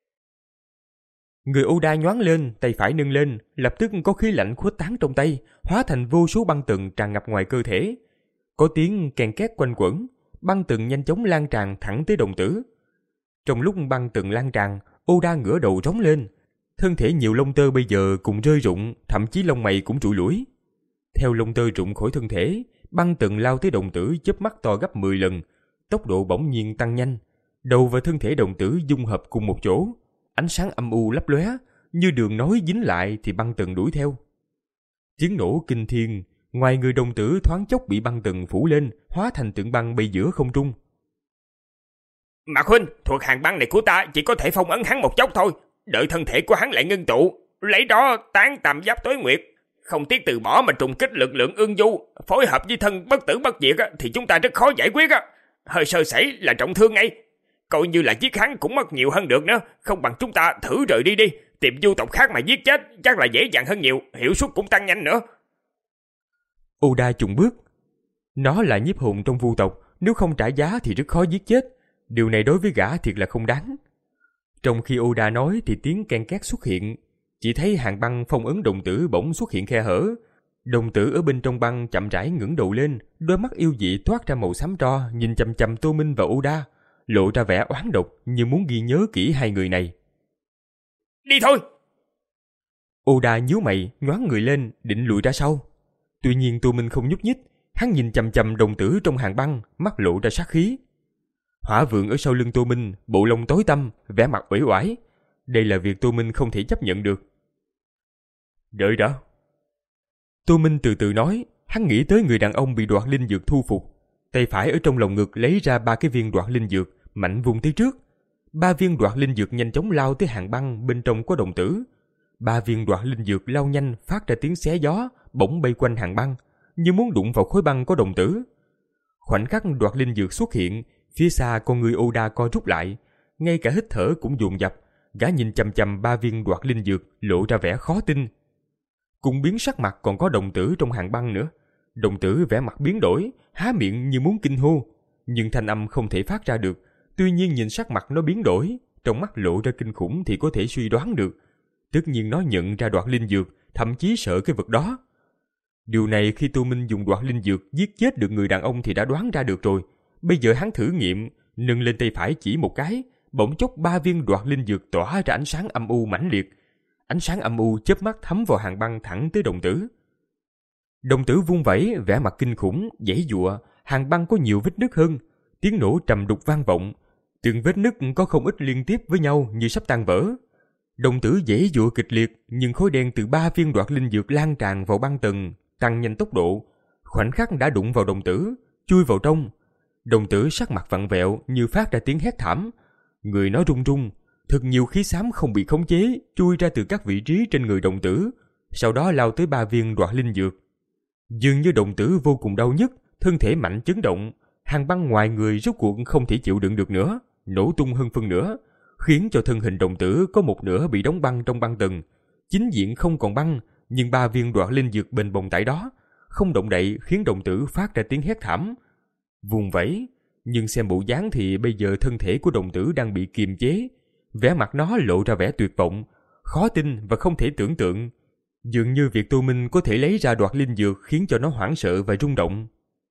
Người Oda nhoáng lên, tay phải nâng lên, lập tức có khí lạnh khuếch tán trong tay, hóa thành vô số băng tầng tràn ngập ngoài cơ thể. Có tiếng kèn két quanh quẩn, băng tầng nhanh chóng lan tràn thẳng tới đồng tử. Trong lúc băng tầng lan tràn, Oda ngửa đầu rống lên. Thân thể nhiều lông tơ bây giờ cùng rơi rụng, thậm chí lông mày cũng trụi lủi. Theo lông tơ rụng khỏi thân thể, băng tần lao tới đồng tử chớp mắt to gấp mười lần, tốc độ bỗng nhiên tăng nhanh. Đầu và thân thể đồng tử dung hợp cùng một chỗ, ánh sáng âm u lấp lóe, như đường nối dính lại thì băng tần đuổi theo. Tiếng nổ kinh thiên, ngoài người đồng tử thoáng chốc bị băng tần phủ lên, hóa thành tượng băng bay giữa không trung. Mạc huynh, thuộc hàng băng này của ta chỉ có thể phong ấn hắn một chốc thôi, đợi thân thể của hắn lại ngưng tụ, lấy đó tán tam giáp tối nguyệt, không tiếc từ bỏ mà trùng kích lực lượng ương du, phối hợp với thân bất tử bất diệt thì chúng ta rất khó giải quyết. Hơi sơ sẩy là trọng thương ngay, coi như là giết hắn cũng mất nhiều hơn được nữa, không bằng chúng ta thử rời đi đi, tìm du tộc khác mà giết chết, chắc là dễ dàng hơn nhiều, hiệu suất cũng tăng nhanh nữa. Oda chùng bước. Nó là nhiếp hồn trong vu tộc, nếu không trả giá thì rất khó giết chết. Điều này đối với gã thiệt là không đáng. Trong khi Oda nói thì tiếng ken két xuất hiện. Chỉ thấy hàng băng phong ấn đồng tử bỗng xuất hiện khe hở. Đồng tử ở bên trong băng chậm rãi ngẩng đầu lên, đôi mắt yêu dị toát ra màu xám tro, nhìn chằm chằm Tô Minh và Oda, lộ ra vẻ oán độc như muốn ghi nhớ kỹ hai người này. Đi thôi! Oda nhíu mày, nhoáng người lên, định lùi ra sau. Tuy nhiên Tô Minh không nhúc nhích, hắn nhìn chằm chằm đồng tử trong hàng băng, mắt lộ ra sát khí. Hỏa vượng ở sau lưng Tô Minh, bộ lông tối tăm, vẻ mặt uể oải. Đây là việc Tô Minh không thể chấp nhận được. Đợi đã. Tô Minh từ từ nói, hắn nghĩ tới người đàn ông bị đoạt linh dược thu phục. Tay phải ở trong lồng ngực lấy ra ba cái viên đoạt linh dược, mạnh vung tới trước. Ba viên đoạt linh dược nhanh chóng lao tới hàng băng bên trong có đồng tử. Ba viên đoạt linh dược lao nhanh phát ra tiếng xé gió, bỗng bay quanh hàng băng, như muốn đụng vào khối băng có đồng tử. Khoảnh khắc đoạt linh dược xuất hiện, phía xa con người Oda co rút lại, ngay cả hít thở cũng dồn dập. Gã nhìn chằm chằm ba viên đoạt linh dược, lộ ra vẻ khó tin. Cùng biến sắc mặt còn có đồng tử trong hàng băng nữa. Đồng tử vẻ mặt biến đổi, há miệng như muốn kinh hô, nhưng thanh âm không thể phát ra được. Tuy nhiên nhìn sắc mặt nó biến đổi, trong mắt lộ ra kinh khủng thì có thể suy đoán được. Tất nhiên nó nhận ra đoạt linh dược, thậm chí sợ cái vật đó. Điều này khi Tô Minh dùng đoạt linh dược giết chết được người đàn ông thì đã đoán ra được rồi. Bây giờ hắn thử nghiệm, nâng lên tay phải chỉ một cái, bỗng chốc ba viên đoạt linh dược tỏa ra ánh sáng âm u mãnh liệt. Ánh sáng âm u chớp mắt thấm vào hàng băng thẳng tới đồng tử. Đồng tử vung vẩy, vẻ mặt kinh khủng, giãy giụa, hàng băng có nhiều vết nứt hơn, tiếng nổ trầm đục vang vọng, từng vết nứt có không ít liên tiếp với nhau như sắp tan vỡ. Đồng tử giãy giụa kịch liệt, nhưng khói đen từ ba viên đoạt linh dược lan tràn vào băng tầng, tăng nhanh tốc độ, khoảnh khắc đã đụng vào đồng tử, chui vào trong. Đồng tử sắc mặt vặn vẹo như phát ra tiếng hét thảm, người nó run run, thật nhiều khí xám không bị khống chế chui ra từ các vị trí trên người đồng tử, sau đó lao tới ba viên đoạt linh dược. Dường như đồng tử vô cùng đau nhức, thân thể mạnh chấn động, hàng băng ngoài người rốt cuộc không thể chịu đựng được nữa, nổ tung hơn phân nửa, khiến cho thân hình đồng tử có một nửa bị đóng băng trong băng tầng. Chính diện không còn băng, nhưng ba viên đoạt linh dược bền bồng tại đó, không động đậy, khiến đồng tử phát ra tiếng hét thảm. Vùng vẫy, nhưng xem bộ dáng thì bây giờ thân thể của đồng tử đang bị kiềm chế, vẻ mặt nó lộ ra vẻ tuyệt vọng, khó tin và không thể tưởng tượng. Dường như việc Tô Minh có thể lấy ra đoạt linh dược khiến cho nó hoảng sợ và rung động.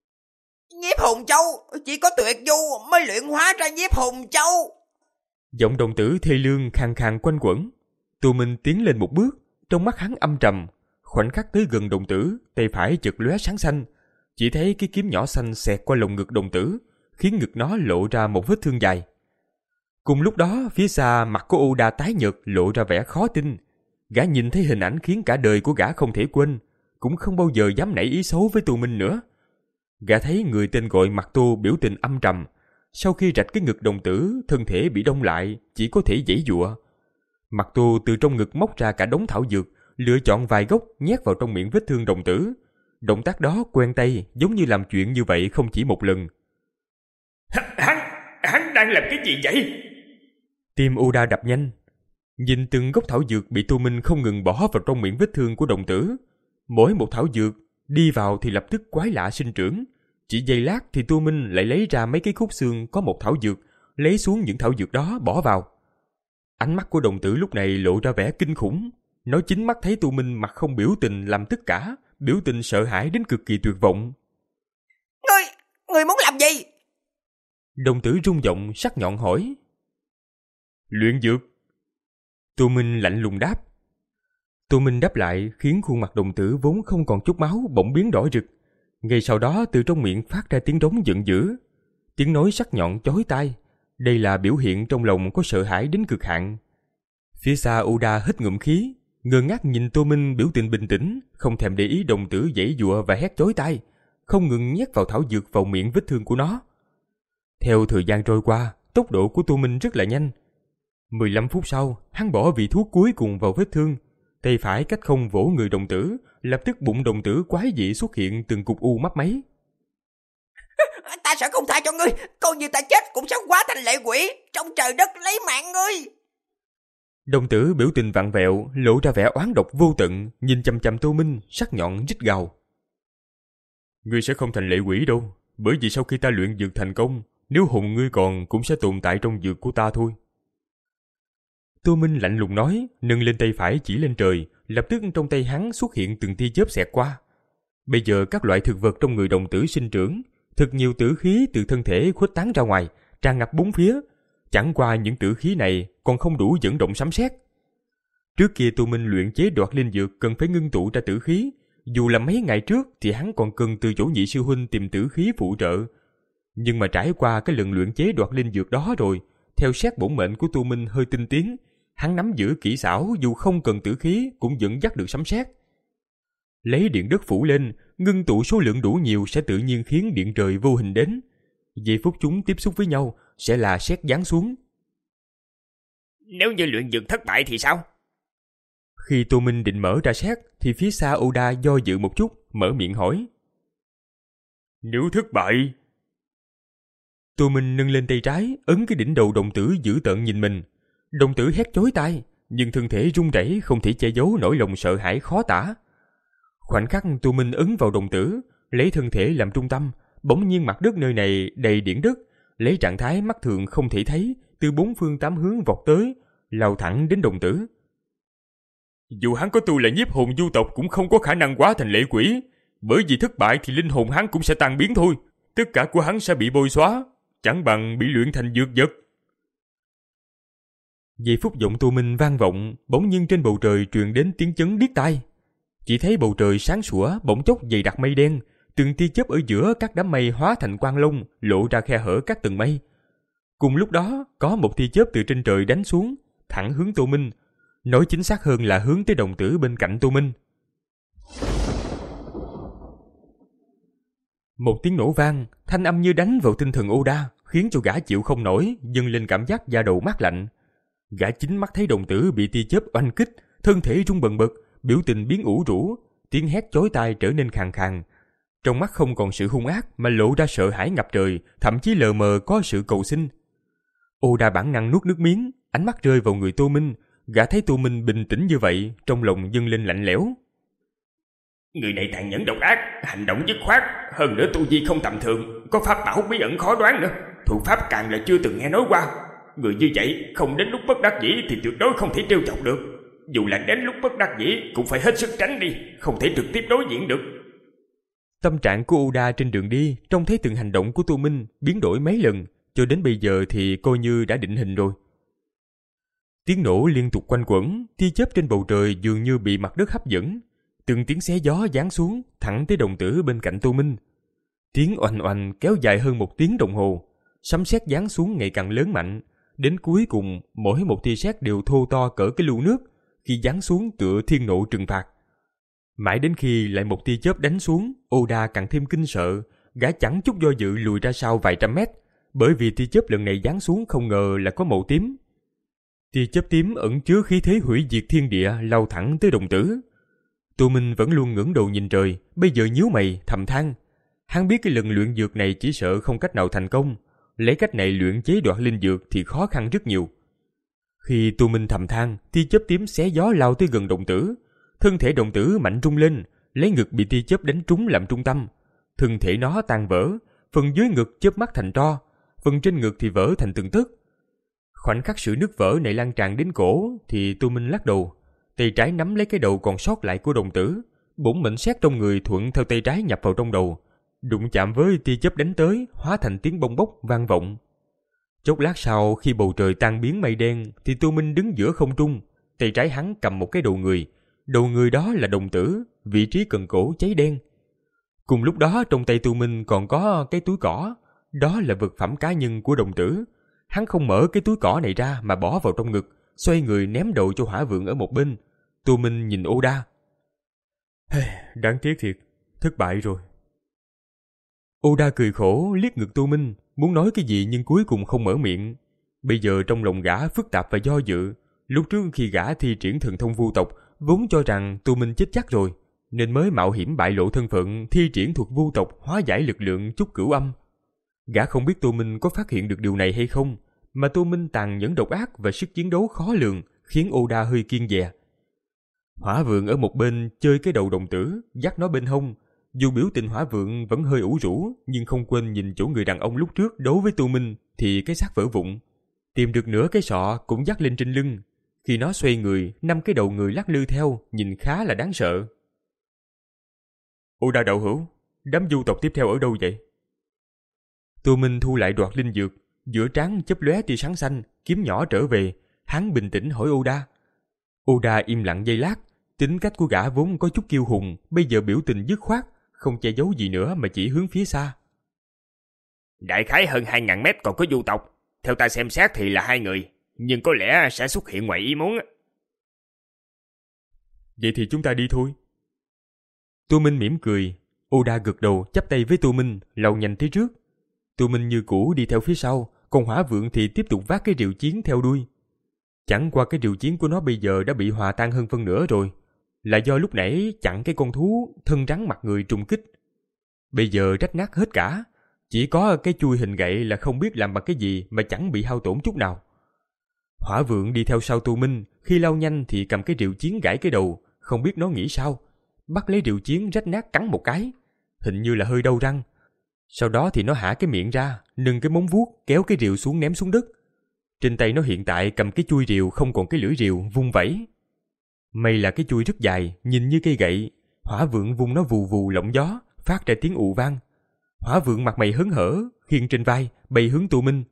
Nhiếp hồn châu, chỉ có tuyệt du mới luyện hóa ra nhiếp hồn châu. Giọng đồng tử thê lương khàn khàn quanh quẩn. Tô Minh tiến lên một bước, trong mắt hắn âm trầm. Khoảnh khắc tới gần đồng tử, tay phải chợt lóe sáng xanh. Chỉ thấy cái kiếm nhỏ xanh xẹt qua lồng ngực đồng tử, khiến ngực nó lộ ra một vết thương dài. Cùng lúc đó, phía xa mặt của Oda tái nhợt lộ ra vẻ khó tin. Gã nhìn thấy hình ảnh khiến cả đời của gã không thể quên, cũng không bao giờ dám nảy ý xấu với Tô Minh nữa. Gã thấy người tên gọi Mặt Tô biểu tình âm trầm. Sau khi rạch cái ngực đồng tử, thân thể bị đông lại, chỉ có thể giãy giụa. Mặt Tô từ trong ngực móc ra cả đống thảo dược, lựa chọn vài gốc nhét vào trong miệng vết thương đồng tử. Động tác đó quen tay, giống như làm chuyện như vậy không chỉ một lần. Hắn, hắn đang làm cái gì vậy? Tim Oda đập nhanh. Nhìn từng gốc thảo dược bị Tô Minh không ngừng bỏ vào trong miệng vết thương của đồng tử. Mỗi một thảo dược đi vào thì lập tức quái lạ sinh trưởng. Chỉ giây lát thì Tô Minh lại lấy ra mấy cái khúc xương có một thảo dược, lấy xuống những thảo dược đó bỏ vào. Ánh mắt của đồng tử lúc này lộ ra vẻ kinh khủng. Nó chính mắt thấy Tô Minh mặt không biểu tình làm tất cả, biểu tình sợ hãi đến cực kỳ tuyệt vọng. Ngươi, ngươi muốn làm gì? Đồng tử rung giọng sắc nhọn hỏi. Luyện dược. Tô Minh lạnh lùng đáp. Tô Minh đáp lại khiến khuôn mặt đồng tử vốn không còn chút máu bỗng biến đỏ rực. Ngay sau đó từ trong miệng phát ra tiếng rống giận dữ. Tiếng nói sắc nhọn chói tai. Đây là biểu hiện trong lòng có sợ hãi đến cực hạn. Phía xa Oda hít ngụm khí, ngơ ngác nhìn Tô Minh biểu tình bình tĩnh, không thèm để ý đồng tử giãy giụa và hét chói tai, không ngừng nhét vào thảo dược vào miệng vết thương của nó. Theo thời gian trôi qua, tốc độ của Tô Minh rất là nhanh. mười lăm phút sau, hắn bỏ vị thuốc cuối cùng vào vết thương, tay phải cách không vỗ người đồng tử, lập tức bụng đồng tử quái dị xuất hiện từng cục u mấp máy. Ta sẽ không tha cho ngươi, coi như ta chết cũng sẽ hóa thành lệ quỷ, trong trời đất lấy mạng ngươi. Đồng tử biểu tình vặn vẹo, lộ ra vẻ oán độc vô tận, nhìn chằm chằm Tô Minh, sắc nhọn rít gào. Ngươi sẽ không thành lệ quỷ đâu, bởi vì sau khi ta luyện dược thành công, nếu hồn ngươi còn cũng sẽ tồn tại trong dược của ta thôi. Tô Minh lạnh lùng nói, nâng lên tay phải chỉ lên trời, lập tức trong tay hắn xuất hiện từng tia chớp xẹt qua. Bây giờ các loại thực vật trong người đồng tử sinh trưởng, thật nhiều tử khí từ thân thể khuếch tán ra ngoài, tràn ngập bốn phía. Chẳng qua những tử khí này còn không đủ dẫn động sấm sét. Trước kia Tô Minh luyện chế đoạt linh dược cần phải ngưng tụ ra tử khí, dù là mấy ngày trước thì hắn còn cần từ chỗ nhị sư huynh tìm tử khí phụ trợ. Nhưng mà trải qua cái lần luyện chế đoạt linh dược đó rồi, theo xét bổn mệnh của Tô Minh hơi tinh tiến, hắn nắm giữ kỹ xảo dù không cần tử khí cũng dẫn dắt được sấm sét. Lấy điện đất phủ lên, ngưng tụ số lượng đủ nhiều sẽ tự nhiên khiến điện trời vô hình đến. Giây phút chúng tiếp xúc với nhau sẽ là sét giáng xuống. Nếu như luyện dược thất bại thì sao? Khi Tô Minh định mở ra sét thì phía xa Oda do dự một chút, mở miệng hỏi. Nếu thất bại... Tô Minh nâng lên tay trái, ấn cái đỉnh đầu đồng tử dữ tợn nhìn mình. Đồng tử hét chói tai, nhưng thân thể run rẩy không thể che giấu nỗi lòng sợ hãi khó tả. Khoảnh khắc Tô Minh ấn vào đồng tử, lấy thân thể làm trung tâm, bỗng nhiên mặt đất nơi này đầy điện đất, lấy trạng thái mắt thường không thể thấy, từ bốn phương tám hướng vọt tới, lao thẳng đến đồng tử. Dù hắn có tu là nhiếp hồn du tộc cũng không có khả năng hóa thành lệ quỷ, bởi vì thất bại thì linh hồn hắn cũng sẽ tan biến thôi, tất cả của hắn sẽ bị bôi xóa, chẳng bằng bị luyện thành dược vật. Giây phút giọng Tô Minh vang vọng, bỗng nhiên trên bầu trời truyền đến tiếng chấn điếc tai. Chỉ thấy bầu trời sáng sủa, bỗng chốc dày đặc mây đen, từng tia chớp ở giữa các đám mây hóa thành quang long, lộ ra khe hở các tầng mây. Cùng lúc đó, có một tia chớp từ trên trời đánh xuống, thẳng hướng Tô Minh, nói chính xác hơn là hướng tới đồng tử bên cạnh Tô Minh. Một tiếng nổ vang, thanh âm như đánh vào tinh thần Oda, khiến cho gã chịu không nổi, dâng lên cảm giác da đầu mát lạnh. Gã chính mắt thấy đồng tử bị tia chớp oanh kích, thân thể rung bần bật, biểu tình biến ủ rũ, tiếng hét chói tai trở nên khàn khàn. Trong mắt không còn sự hung ác mà lộ ra sợ hãi ngập trời, thậm chí lờ mờ có sự cầu xin. Oda bản năng nuốt nước miếng, ánh mắt rơi vào người Tô Minh. Gã thấy Tô Minh bình tĩnh như vậy, trong lòng dâng lên lạnh lẽo. Người này tàn nhẫn độc ác, hành động dứt khoát, hơn nữa tu vi không tầm thường, có pháp bảo bí ẩn khó đoán nữa, thủ pháp càng là chưa từng nghe nói qua. Người như vậy không đến lúc bất đắc dĩ thì tuyệt đối không thể trêu chọc được, dù là đến lúc bất đắc dĩ cũng phải hết sức tránh đi, không thể trực tiếp đối diện được. Tâm trạng của Oda trên đường đi, trông thấy từng hành động của Tô Minh biến đổi mấy lần, cho đến bây giờ thì coi như đã định hình rồi. Tiếng nổ liên tục quanh quẩn, tia chớp trên bầu trời dường như bị mặt đất hấp dẫn, từng tiếng xé gió giáng xuống thẳng tới đồng tử bên cạnh Tô Minh. Tiếng oanh oanh kéo dài hơn một tiếng đồng hồ, sấm sét giáng xuống ngày càng lớn mạnh, đến cuối cùng mỗi một tia sét đều thô to cỡ cái lu nước, khi giáng xuống tựa thiên nộ trừng phạt. Mãi đến khi lại một tia chớp đánh xuống, Oda càng thêm kinh sợ, gã chẳng chút do dự lùi ra sau vài trăm mét, bởi vì tia chớp lần này giáng xuống không ngờ là có màu tím. Tia chớp tím ẩn chứa khí thế hủy diệt thiên địa lao thẳng tới đồng tử. Tô Minh vẫn luôn ngẩng đầu nhìn trời, bây giờ nhíu mày thầm than. Hắn biết cái lần luyện dược này chỉ sợ không cách nào thành công, lấy cách này luyện chế đoạt linh dược thì khó khăn rất nhiều. Khi Tô Minh thầm than, tia chớp tím xé gió lao tới gần đồng tử, thân thể đồng tử mạnh rung lên, lấy ngực bị tia chớp đánh trúng làm trung tâm, thân thể nó tan vỡ, phần dưới ngực chớp mắt thành tro, phần trên ngực thì vỡ thành từng tấc. Khoảnh khắc sự nứt vỡ này lan tràn đến cổ thì Tô Minh lắc đầu, tay trái nắm lấy cái đầu còn sót lại của đồng tử, bổn mệnh sét trong người thuận theo tay trái nhập vào trong đầu, đụng chạm với tia chớp đánh tới, hóa thành tiếng bong bốc vang vọng. Chốc lát sau, khi bầu trời tan biến mây đen thì Tô Minh đứng giữa không trung, tay trái hắn cầm một cái đầu người. Đầu người đó là đồng tử, vị trí cần cổ cháy đen. Cùng lúc đó trong tay Tô Minh còn có cái túi cỏ, đó là vật phẩm cá nhân của đồng tử. Hắn không mở cái túi cỏ này ra mà bỏ vào trong ngực, xoay người ném đầu cho Hỏa Vượng ở một bên. Tô Minh nhìn Oda. Đáng tiếc thiệt, thất bại rồi. Oda cười khổ liếc ngực Tô Minh, muốn nói cái gì nhưng cuối cùng không mở miệng. Bây giờ trong lòng gã phức tạp và do dự. Lúc trước khi gã thi triển thần thông vu tộc, vốn cho rằng Tô Minh chết chắc rồi, nên mới mạo hiểm bại lộ thân phận thi triển thuật vu tộc hóa giải lực lượng chút cửu âm. Gã không biết Tô Minh có phát hiện được điều này hay không, mà Tô Minh tàn nhẫn độc ác và sức chiến đấu khó lường khiến Oda hơi kiêng dè. Hỏa Vượng ở một bên chơi cái đầu đồng tử, dắt nó bên hông. Dù biểu tình Hỏa Vượng vẫn hơi ủ rũ, nhưng không quên nhìn chỗ người đàn ông lúc trước đấu với Tô Minh thì cái xác vỡ vụn. Tìm được nửa cái sọ cũng dắt lên trên lưng. Khi nó xoay người, năm cái đầu người lắc lư theo, nhìn khá là đáng sợ. Oda đạo hữu, đám du tộc tiếp theo ở đâu vậy? Tô Minh thu lại đoạt linh dược, giữa trán chớp lóe tia sáng xanh, kiếm nhỏ trở về. Hắn bình tĩnh hỏi Oda. Oda im lặng giây lát, tính cách của gã vốn có chút kiêu hùng, bây giờ biểu tình dứt khoát, không che giấu gì nữa mà chỉ hướng phía xa. Đại khái hơn hai ngàn mét còn có du tộc, theo ta xem xét thì là hai người, nhưng có lẽ sẽ xuất hiện ngoài ý muốn. Vậy thì chúng ta đi thôi. Tô Minh mỉm cười. Oda gật đầu chắp tay với Tô Minh, lao nhanh tới trước. Tô Minh như cũ đi theo phía sau, còn Hỏa Vượng thì tiếp tục vác cái rìu chiến theo đuôi. Chẳng qua cái rìu chiến của nó bây giờ đã bị hòa tan hơn phân nửa rồi, là do lúc nãy chặn cái con thú thân rắn mặt người trùng kích. Bây giờ rách nát hết cả, chỉ có cái chui hình gậy là không biết làm bằng cái gì mà chẳng bị hao tổn chút nào. Hỏa Vượng đi theo sau Tô Minh, khi lao nhanh thì cầm cái rìu chiến gãi cái đầu, không biết nó nghĩ sao, bắt lấy rìu chiến rách nát cắn một cái, hình như là hơi đau răng. Sau đó thì nó hả cái miệng ra, nâng cái móng vuốt kéo cái rìu xuống ném xuống đất. Trên tay nó hiện tại cầm cái chui rìu không còn cái lưỡi rìu, vung vẩy. May là cái chui rất dài, nhìn như cây gậy. Hỏa Vượng vung nó vù vù lộng gió, phát ra tiếng ù vang. Hỏa Vượng mặt mày hớn hở, khiêng trên vai, bay hướng Tô Minh.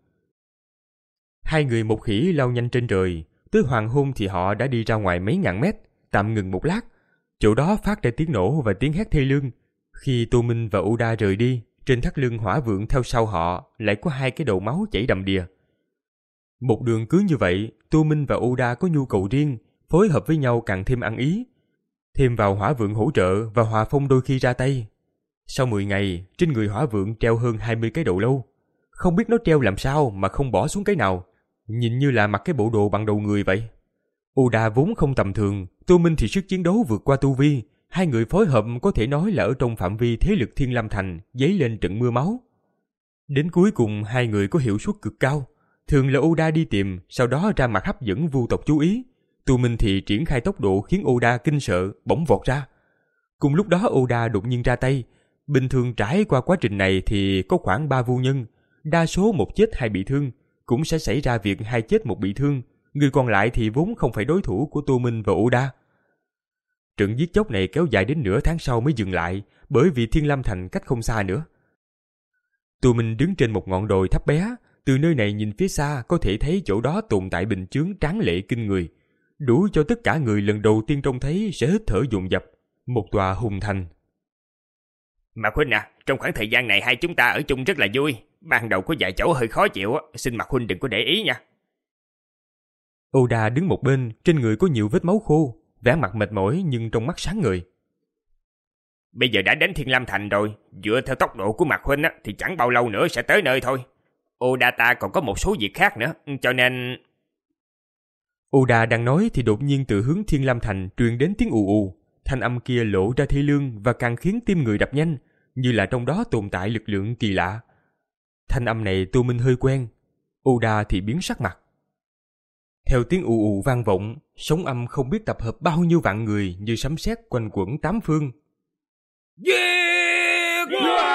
Hai người một khỉ lao nhanh trên trời, tới hoàng hôn thì họ đã đi ra ngoài mấy ngàn mét, tạm ngừng một lát. Chỗ đó phát ra tiếng nổ và tiếng hét thê lương. Khi Tô Minh và Oda rời đi, trên thắt lưng Hỏa Vượng theo sau họ lại có hai cái đầu máu chảy đầm đìa. Một đường cứ như vậy, Tô Minh và Oda có nhu cầu riêng, phối hợp với nhau càng thêm ăn ý. Thêm vào Hỏa Vượng hỗ trợ và Hòa Phong đôi khi ra tay. Sau mười ngày, trên người Hỏa Vượng treo hơn hai mươi cái đầu lâu. Không biết nó treo làm sao mà không bỏ xuống cái nào, nhìn như là mặc cái bộ đồ bằng đầu người vậy. Oda vốn không tầm thường, Tô Minh thì sức chiến đấu vượt qua tu vi. Hai người phối hợp có thể nói là ở trong phạm vi thế lực Thiên Lam Thành dấy lên trận mưa máu. Đến cuối cùng hai người có hiệu suất cực cao. Thường là Oda đi tìm, sau đó ra mặt hấp dẫn vu tộc chú ý. Tô Minh thì triển khai tốc độ khiến Oda kinh sợ, bỗng vọt ra. Cùng lúc đó Oda đột nhiên ra tay. Bình thường trải qua quá trình này thì có khoảng ba vu nhân, đa số một chết hai bị thương, cũng sẽ xảy ra việc hai chết một bị thương. Người còn lại thì vốn không phải đối thủ của Tô Minh và Oda. Trận giết chóc này kéo dài đến nửa tháng sau mới dừng lại, bởi vì Thiên Lam Thành cách không xa nữa. Tô Minh đứng trên một ngọn đồi thấp bé, từ nơi này nhìn phía xa có thể thấy chỗ đó tồn tại bình chướng tráng lệ kinh người, đủ cho tất cả người lần đầu tiên trông thấy sẽ hít thở dồn dập. Một tòa hùng thành. Mạc Huynh à, trong khoảng thời gian này hai chúng ta ở chung rất là vui. Ban đầu có vài chỗ hơi khó chịu, xin Mạc Huynh đừng có để ý nha. Oda đứng một bên, trên người có nhiều vết máu khô, vẻ mặt mệt mỏi nhưng trong mắt sáng ngời. Bây giờ đã đến Thiên Lam Thành rồi, dựa theo tốc độ của Mạc Huynh á, thì chẳng bao lâu nữa sẽ tới nơi thôi. Oda ta còn có một số việc khác nữa, cho nên... Oda đang nói thì đột nhiên từ hướng Thiên Lam Thành truyền đến tiếng ù ù. Thanh âm kia lộ ra thê lương và càng khiến tim người đập nhanh, như là trong đó tồn tại lực lượng kỳ lạ. Thanh âm này Tô Minh hơi quen, Oda thì biến sắc mặt. Theo tiếng ù ù vang vọng, sóng âm không biết tập hợp bao nhiêu vạn người như sấm sét quanh quẩn tám phương. Giết!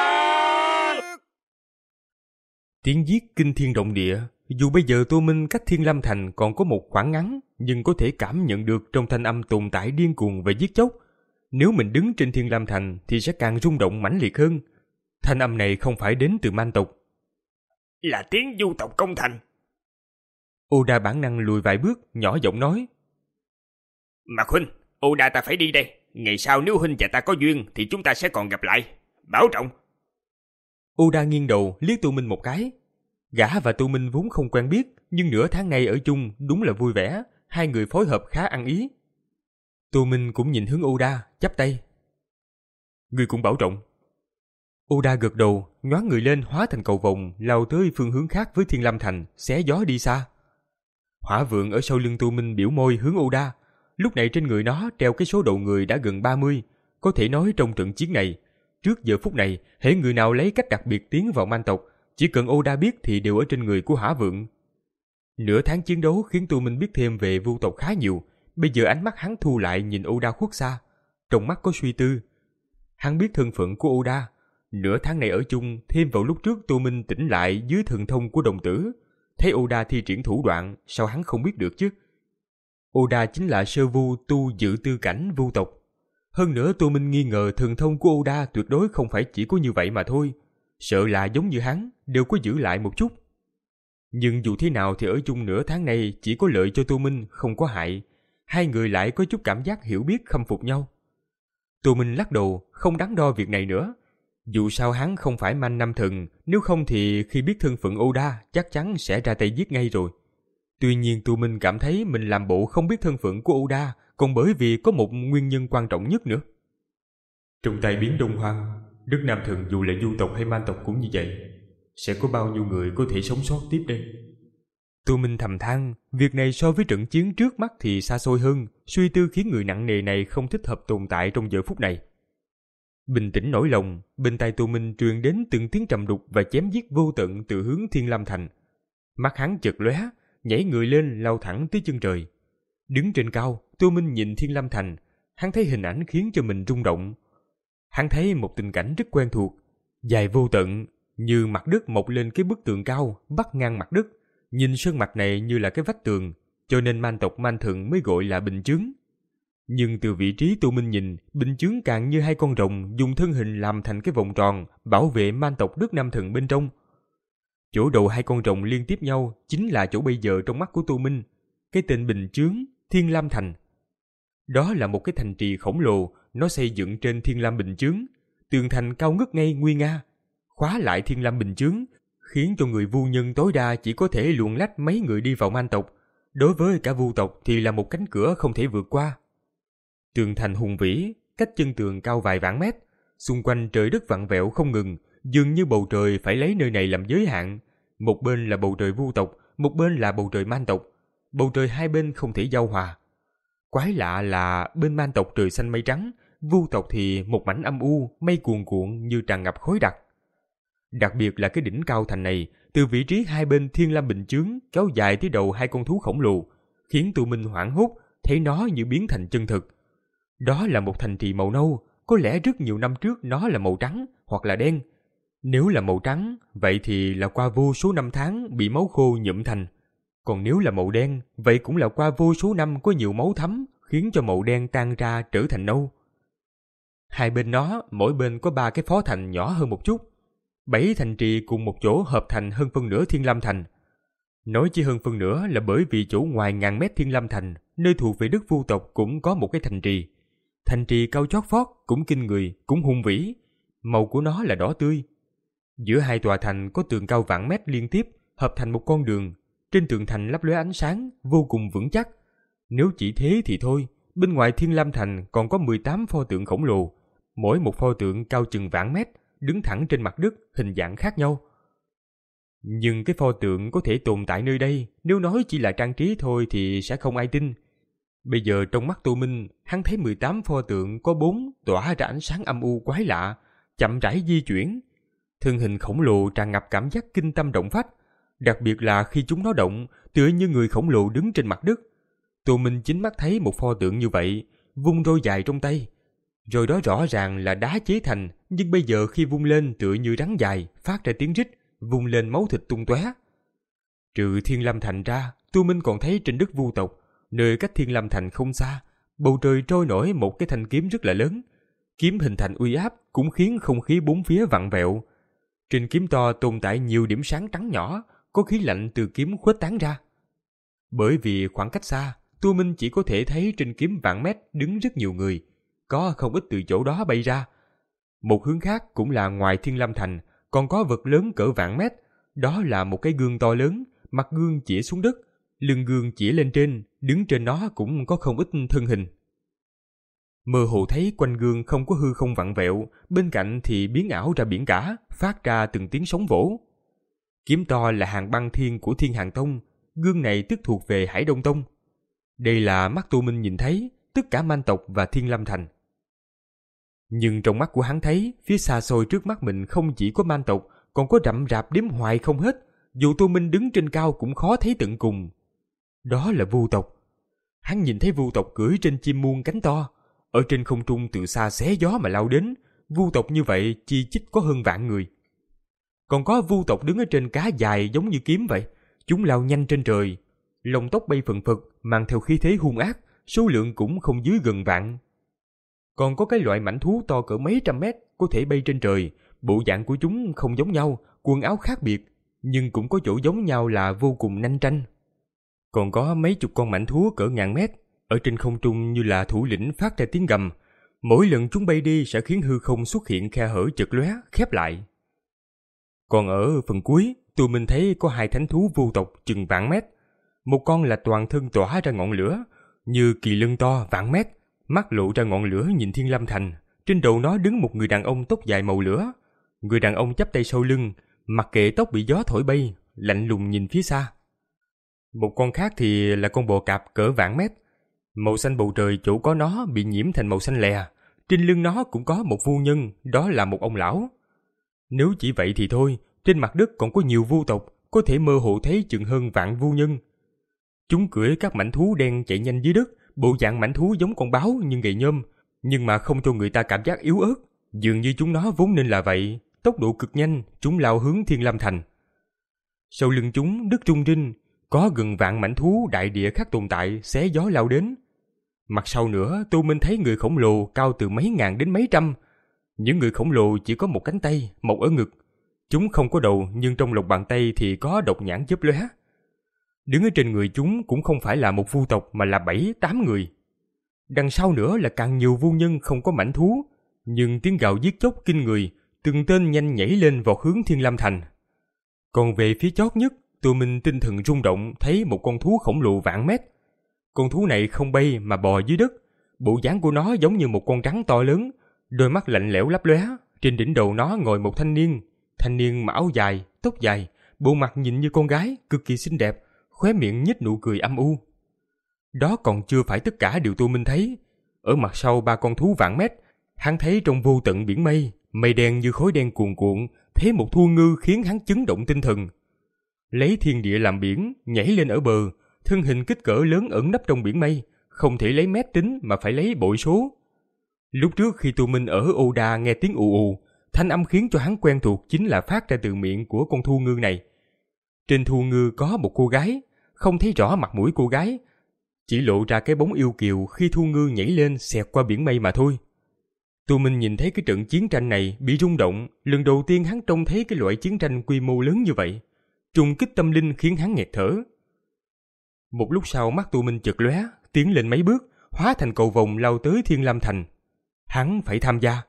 Tiếng giết kinh thiên động địa. Dù bây giờ Tô Minh cách Thiên Lam Thành còn có một khoảng ngắn, nhưng có thể cảm nhận được trong thanh âm tồn tại điên cuồng và giết chóc. Nếu mình đứng trên Thiên Lam Thành thì sẽ càng rung động mãnh liệt hơn. Thanh âm này không phải đến từ man tộc, là tiếng du tộc công thành. Oda bản năng lùi vài bước, nhỏ giọng nói. Mà huynh, Oda ta phải đi đây. Ngày sau nếu huynh và ta có duyên thì chúng ta sẽ còn gặp lại. Bảo trọng. Oda nghiêng đầu liếc Tô Minh một cái. Gã và Tô Minh vốn không quen biết, nhưng nửa tháng nay ở chung đúng là vui vẻ, hai người phối hợp khá ăn ý. Tô Minh cũng nhìn hướng Oda, chắp tay. Ngươi cũng bảo trọng. Oda gật đầu, nhoáng người lên hóa thành cầu vồng, lao tới phương hướng khác với Thiên Lam Thành, xé gió đi xa. Hỏa Vượng ở sau lưng Tô Minh biểu môi hướng Oda. Lúc này trên người nó treo cái số đầu người đã gần ba mươi, có thể nói trong trận chiến này, trước giờ phút này, hễ người nào lấy cách đặc biệt tiến vào man tộc, chỉ cần Oda biết thì đều ở trên người của Hỏa Vượng. Nửa tháng chiến đấu khiến Tô Minh biết thêm về vu tộc khá nhiều, bây giờ ánh mắt hắn thu lại nhìn Oda khuất xa, trong mắt có suy tư. Hắn biết thân phận của Oda, nửa tháng này ở chung thêm vào lúc trước Tô Minh tỉnh lại dưới thần thông của đồng tử, thấy Oda thi triển thủ đoạn, sao hắn không biết được chứ? Oda chính là sơ vu tu dự tư cảnh vu tộc. Hơn nữa Tô Minh nghi ngờ thần thông của Oda tuyệt đối không phải chỉ có như vậy mà thôi, sợ là giống như hắn, đều có giữ lại một chút. Nhưng dù thế nào thì ở chung nửa tháng này chỉ có lợi cho Tô Minh, không có hại. Hai người lại có chút cảm giác hiểu biết khâm phục nhau. Tô Minh lắc đầu, không đắn đo việc này nữa. Dù sao hắn không phải manh nam thần, nếu không thì khi biết thân phận Oda chắc chắn sẽ ra tay giết ngay rồi. Tuy nhiên Tô Minh cảm thấy mình làm bộ không biết thân phận của Oda, còn bởi vì có một nguyên nhân quan trọng nhất nữa. Trong tai biến Đông Hoang, Đức Nam Thần dù là du tộc hay man tộc cũng như vậy, sẽ có bao nhiêu người có thể sống sót tiếp đây? Tô Minh thầm than, việc này so với trận chiến trước mắt thì xa xôi hơn, suy tư khiến người nặng nề này không thích hợp tồn tại trong giờ phút này. Bình tĩnh nỗi lòng, bên tai Tô Minh truyền đến từng tiếng trầm đục và chém giết vô tận từ hướng Thiên Lam Thành. Mắt hắn chợt lóe, nhảy người lên lao thẳng tới chân trời. Đứng trên cao, Tô Minh nhìn Thiên Lam Thành, hắn thấy hình ảnh khiến cho mình rung động. Hắn thấy một tình cảnh rất quen thuộc, dài vô tận, như mặt đất mọc lên cái bức tường cao, bắt ngang mặt đất. Nhìn sơn mạch này như là cái vách tường, cho nên man tộc man thần mới gọi là bình chướng. Nhưng từ vị trí Tô Minh nhìn, bình chướng càng như hai con rồng dùng thân hình làm thành cái vòng tròn, bảo vệ man tộc Đức Nam Thần bên trong. Chỗ đầu hai con rồng liên tiếp nhau chính là chỗ bây giờ trong mắt của Tô Minh, cái tên bình chướng Thiên Lam Thành. Đó là một cái thành trì khổng lồ, nó xây dựng trên Thiên Lam bình chướng, tường thành cao ngất ngay nguy nga, khóa lại Thiên Lam bình chướng, khiến cho người vu nhân tối đa chỉ có thể luồn lách mấy người đi vào man tộc. Đối với cả vu tộc thì là một cánh cửa không thể vượt qua. Tường thành hùng vĩ, cách chân tường cao vài vạn mét, xung quanh trời đất vặn vẹo không ngừng, dường như bầu trời phải lấy nơi này làm giới hạn. Một bên là bầu trời vu tộc, một bên là bầu trời man tộc. Bầu trời hai bên không thể giao hòa. Quái lạ là bên man tộc trời xanh mây trắng, vu tộc thì một mảnh âm u, mây cuồn cuộn như tràn ngập khói đặc. Đặc biệt là cái đỉnh cao thành này, từ vị trí hai bên Thiên Lam bình chướng kéo dài tới đầu hai con thú khổng lồ, khiến Tô Minh hoảng hốt, thấy nó như biến thành chân thực. Đó là một thành trì màu nâu, có lẽ rất nhiều năm trước nó là màu trắng hoặc là đen. Nếu là màu trắng, vậy thì là qua vô số năm tháng bị máu khô nhuộm thành. Còn nếu là màu đen, vậy cũng là qua vô số năm có nhiều máu thấm, khiến cho màu đen tan ra trở thành nâu. Hai bên nó, mỗi bên có ba cái phó thành nhỏ hơn một chút. Bảy thành trì cùng một chỗ hợp thành hơn phân nửa Thiên Lam Thành. Nói chỉ hơn phân nửa là bởi vì chỗ ngoài ngàn mét Thiên Lam Thành, nơi thuộc về đất vu tộc cũng có một cái thành trì. Thành trì cao chót vót, cũng kinh người, cũng hùng vĩ. Màu của nó là đỏ tươi. Giữa hai tòa thành có tường cao vạn mét liên tiếp, hợp thành một con đường. Trên tường thành lấp lóe ánh sáng, vô cùng vững chắc. Nếu chỉ thế thì thôi, bên ngoài Thiên Lam Thành còn có mười tám pho tượng khổng lồ. Mỗi một pho tượng cao chừng vạn mét, đứng thẳng trên mặt đất, hình dạng khác nhau. Nhưng cái pho tượng có thể tồn tại nơi đây, nếu nói chỉ là trang trí thôi thì sẽ không ai tin. Bây giờ trong mắt Tô Minh, hắn thấy mười tám pho tượng có bốn tỏa ra ánh sáng âm u quái lạ, chậm rãi di chuyển. Thân hình khổng lồ tràn ngập cảm giác kinh tâm động phách, đặc biệt là khi chúng nó động, tựa như người khổng lồ đứng trên mặt đất. Tô Minh chính mắt thấy một pho tượng như vậy, vung roi dài trong tay. Rồi đó rõ ràng là đá chế thành, nhưng bây giờ khi vung lên tựa như rắn dài, phát ra tiếng rít, vung lên máu thịt tung tóe. Trừ Thiên Lam Thành ra, Tô Minh còn thấy trên đất vu tộc, nơi cách Thiên Lam Thành không xa, bầu trời trôi nổi một cái thanh kiếm rất là lớn. Kiếm hình thành uy áp cũng khiến không khí bốn phía vặn vẹo. Trên kiếm to tồn tại nhiều điểm sáng trắng nhỏ, có khí lạnh từ kiếm khuếch tán ra. Bởi vì khoảng cách xa, Tô Minh chỉ có thể thấy trên kiếm vạn mét đứng rất nhiều người, có không ít từ chỗ đó bay ra. Một hướng khác cũng là ngoài Thiên Lam Thành, còn có vật lớn cỡ vạn mét, đó là một cái gương to lớn, mặt gương chĩa xuống đất, lưng gương chĩa lên trên, đứng trên nó cũng có không ít thân hình. Mơ hồ thấy quanh gương không có hư không vặn vẹo, bên cạnh thì biến ảo ra biển cả, phát ra từng tiếng sóng vỗ. Kiếm to là Hàng Băng Thiên của Thiên Hàng Tông, gương này tức thuộc về Hải Đông Tông. Đây là mắt Tô Minh nhìn thấy tất cả man tộc và Thiên Lam Thành. Nhưng trong mắt của hắn thấy, phía xa xôi trước mắt mình không chỉ có man tộc, còn có rậm rạp đếm hoài không hết, dù Tô Minh đứng trên cao cũng khó thấy tận cùng. Đó là Vu tộc. Hắn nhìn thấy Vu tộc cưỡi trên chim muôn cánh to, ở trên không trung từ xa xé gió mà lao đến. Vu tộc như vậy chi chít có hơn vạn người. Còn có Vu tộc đứng ở trên cá dài giống như kiếm vậy, chúng lao nhanh trên trời, lông tóc bay phần phật, mang theo khí thế hung ác, số lượng cũng không dưới gần vạn. Còn có cái loại mãnh thú to cỡ mấy trăm mét, có thể bay trên trời, bộ dạng của chúng không giống nhau, quần áo khác biệt, nhưng cũng có chỗ giống nhau là vô cùng nhanh tranh. Còn có mấy chục con mãnh thú cỡ ngàn mét, ở trên không trung như là thủ lĩnh phát ra tiếng gầm. Mỗi lần chúng bay đi sẽ khiến hư không xuất hiện khe hở chật lóe, khép lại. Còn ở phần cuối, tụi mình thấy có hai thánh thú vô tộc chừng vạn mét. Một con là toàn thân tỏa ra ngọn lửa, như kỳ lân to vạn mét, mắt lộ ra ngọn lửa nhìn Thiên Lam Thành. Trên đầu nó đứng một người đàn ông tóc dài màu lửa. Người đàn ông chắp tay sau lưng, mặc kệ tóc bị gió thổi bay, lạnh lùng nhìn phía xa. Một con khác thì là con bò cạp cỡ vạn mét. Màu xanh bầu trời chỗ có nó bị nhiễm thành màu xanh lè. Trên lưng nó cũng có một vu nhân, đó là một ông lão. Nếu chỉ vậy thì thôi, trên mặt đất còn có nhiều vu tộc, có thể mơ hồ thấy chừng hơn vạn vu nhân. Chúng cưỡi các mãnh thú đen chạy nhanh dưới đất, bộ dạng mãnh thú giống con báo nhưng gầy nhôm, nhưng mà không cho người ta cảm giác yếu ớt, dường như chúng nó vốn nên là vậy. Tốc độ cực nhanh, chúng lao hướng Thiên Lam Thành. Sau lưng chúng đất rung rinh, có gần vạn mãnh thú đại địa khác tồn tại xé gió lao đến. Mặt sau nữa, Tô Minh thấy người khổng lồ cao từ mấy ngàn đến mấy trăm. Những người khổng lồ chỉ có một cánh tay, một ở ngực. Chúng không có đầu, nhưng trong lòng bàn tay thì có độc nhãn chớp lóe. Đứng ở trên người chúng cũng không phải là một vu tộc mà là bảy, tám người. Đằng sau nữa là càng nhiều vu nhân không có mãnh thú, nhưng tiếng gào giết chóc kinh người, từng tên nhanh nhảy lên vào hướng Thiên Lam Thành. Còn về phía chót nhất, Tô Minh tinh thần rung động thấy một con thú khổng lồ vạn mét. Con thú này không bay mà bò dưới đất, bộ dáng của nó giống như một con rắn to lớn, đôi mắt lạnh lẽo lấp lóe. Trên đỉnh đầu nó ngồi một thanh niên, thanh niên mặc áo dài, tóc dài, bộ mặt nhìn như con gái, cực kỳ xinh đẹp, khóe miệng nhếch nụ cười âm u. Đó còn chưa phải tất cả điều Tô Minh thấy. Ở mặt sau ba con thú vạn mét, hắn thấy trong vô tận biển mây, mây đen như khói đen cuồn cuộn, thấy một thu ngư khiến hắn chấn động tinh thần. Lấy thiên địa làm biển, nhảy lên ở bờ, thân hình kích cỡ lớn ẩn nấp trong biển mây, không thể lấy mét tính mà phải lấy bội số. Lúc trước khi Tô Minh ở Oda nghe tiếng ù ù, thanh âm khiến cho hắn quen thuộc chính là phát ra từ miệng của con thu ngư này. Trên thu ngư có một cô gái, không thấy rõ mặt mũi cô gái, chỉ lộ ra cái bóng yêu kiều khi thu ngư nhảy lên xẹt qua biển mây mà thôi. Tô Minh nhìn thấy cái trận chiến tranh này bị rung động, lần đầu tiên hắn trông thấy cái loại chiến tranh quy mô lớn như vậy. Trùng kích tâm linh khiến hắn nghẹt thở. Một lúc sau mắt Tô Minh chợt lóe, tiến lên mấy bước, hóa thành cầu vồng lao tới Thiên Lam Thành. Hắn phải tham gia.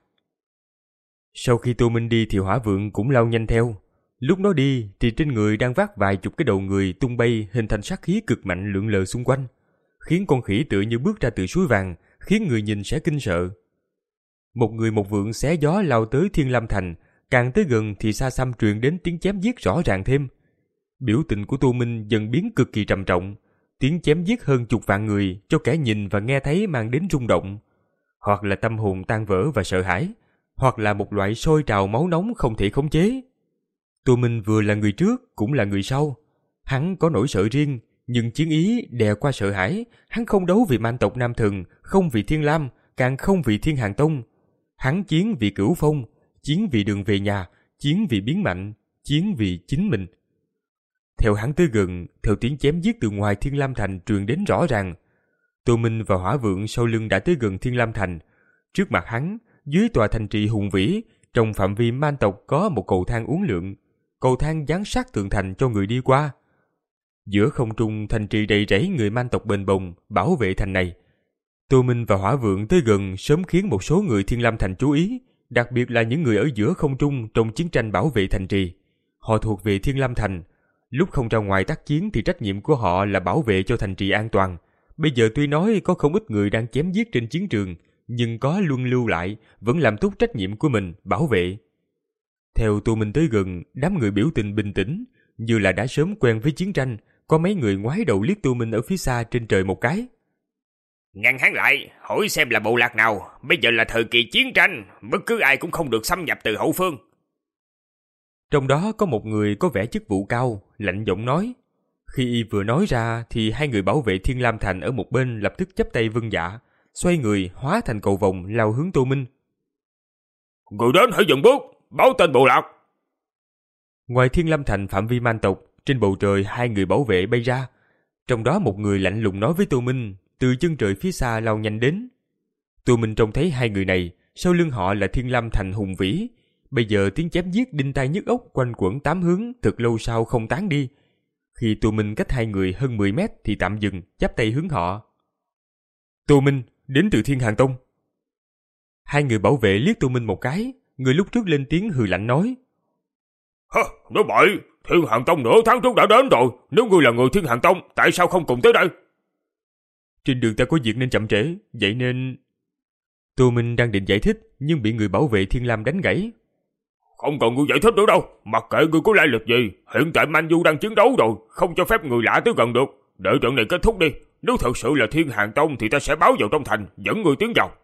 Sau khi Tô Minh đi thì Hỏa Vượng cũng lao nhanh theo. Lúc nó đi thì trên người đang vác vài chục cái đầu người tung bay hình thành sát khí cực mạnh lượn lờ xung quanh, khiến con khỉ tựa như bước ra từ suối vàng, khiến người nhìn sẽ kinh sợ. Một người một vượng xé gió lao tới Thiên Lam Thành, càng tới gần thì xa xăm truyền đến tiếng chém giết rõ ràng thêm. Biểu tình của Tô Minh dần biến cực kỳ trầm trọng, tiếng chém giết hơn chục vạn người cho kẻ nhìn và nghe thấy mang đến rung động, hoặc là tâm hồn tan vỡ và sợ hãi, hoặc là một loại sôi trào máu nóng không thể khống chế. Tô Minh vừa là người trước cũng là người sau. Hắn có nỗi sợ riêng, nhưng chiến ý đè qua sợ hãi. Hắn không đấu vì man tộc Nam Thần, không vì Thiên Lam, càng không vì Thiên Hàng Tông. Hắn chiến vì Cửu Phong, chiến vì đường về nhà, chiến vì biến mạnh, chiến vì chính mình. Theo hắn tới gần, theo tiếng chém giết từ ngoài Thiên Lam Thành truyền đến rõ ràng, Tô Minh và Hỏa Vượng sau lưng đã tới gần Thiên Lam Thành. Trước mặt hắn, dưới tòa thành trì hùng vĩ, trong phạm vi man tộc có một cầu thang uốn lượn. Cầu thang dán sát tường thành cho người đi qua. Giữa không trung thành trì đầy rẫy người Man tộc bền bồng bảo vệ thành này. Tô Minh và Hỏa Vượng tới gần sớm khiến một số người Thiên Lam Thành chú ý, đặc biệt là những người ở giữa không trung trong chiến tranh bảo vệ thành trì. Họ thuộc về Thiên Lam Thành. Lúc không ra ngoài tác chiến thì trách nhiệm của họ là bảo vệ cho thành trì an toàn. Bây giờ tuy nói có không ít người đang chém giết trên chiến trường, nhưng có luân lưu lại vẫn làm tốt trách nhiệm của mình bảo vệ. Theo Tô Minh tới gần, đám người biểu tình bình tĩnh, như là đã sớm quen với chiến tranh. Có mấy người ngoái đầu liếc Tô Minh ở phía xa trên trời một cái. Ngăn hắn lại, hỏi xem là bộ lạc nào. Bây giờ là thời kỳ chiến tranh, bất cứ ai cũng không được xâm nhập từ hậu phương. Trong đó có một người có vẻ chức vụ cao, lạnh giọng nói. Khi y vừa nói ra thì hai người bảo vệ Thiên Lam Thành ở một bên lập tức chắp tay vâng dạ, xoay người hóa thành cầu vồng lao hướng Tô Minh. Người đến hãy dừng bước, báo tên bộ lạc. Ngoài Thiên Lam Thành phạm vi Man tộc, trên bầu trời hai người bảo vệ bay ra. Trong đó một người lạnh lùng nói với Tô Minh, từ chân trời phía xa lao nhanh đến. Tô Minh trông thấy hai người này, sau lưng họ là Thiên Lam Thành hùng vĩ. Bây giờ tiếng chém giết đinh tai nhức óc quanh quẩn tám hướng, thực lâu sau không tán đi. Khi Tô Minh cách hai người hơn mười mét thì tạm dừng, chắp tay hướng họ. Tô Minh, đến từ Thiên Hàng Tông. Hai người bảo vệ liếc Tô Minh một cái, người lúc trước lên tiếng hừ lạnh nói. Hả, nói bậy, Thiên Hàng Tông nửa tháng trước đã đến rồi, nếu ngươi là người Thiên Hàng Tông, tại sao không cùng tới đây? Trên đường ta có việc nên chậm trễ, vậy nên... Tô Minh đang định giải thích, nhưng bị người bảo vệ Thiên Lam đánh gãy. Không cần ngươi giải thích nữa đâu, mặc kệ ngươi có lai lịch gì, hiện tại Man Du đang chiến đấu rồi, không cho phép người lạ tới gần được. Đợi trận này kết thúc đi, nếu thật sự là Thiên Hàng Tông thì ta sẽ báo vào trong thành, dẫn người tiến vào.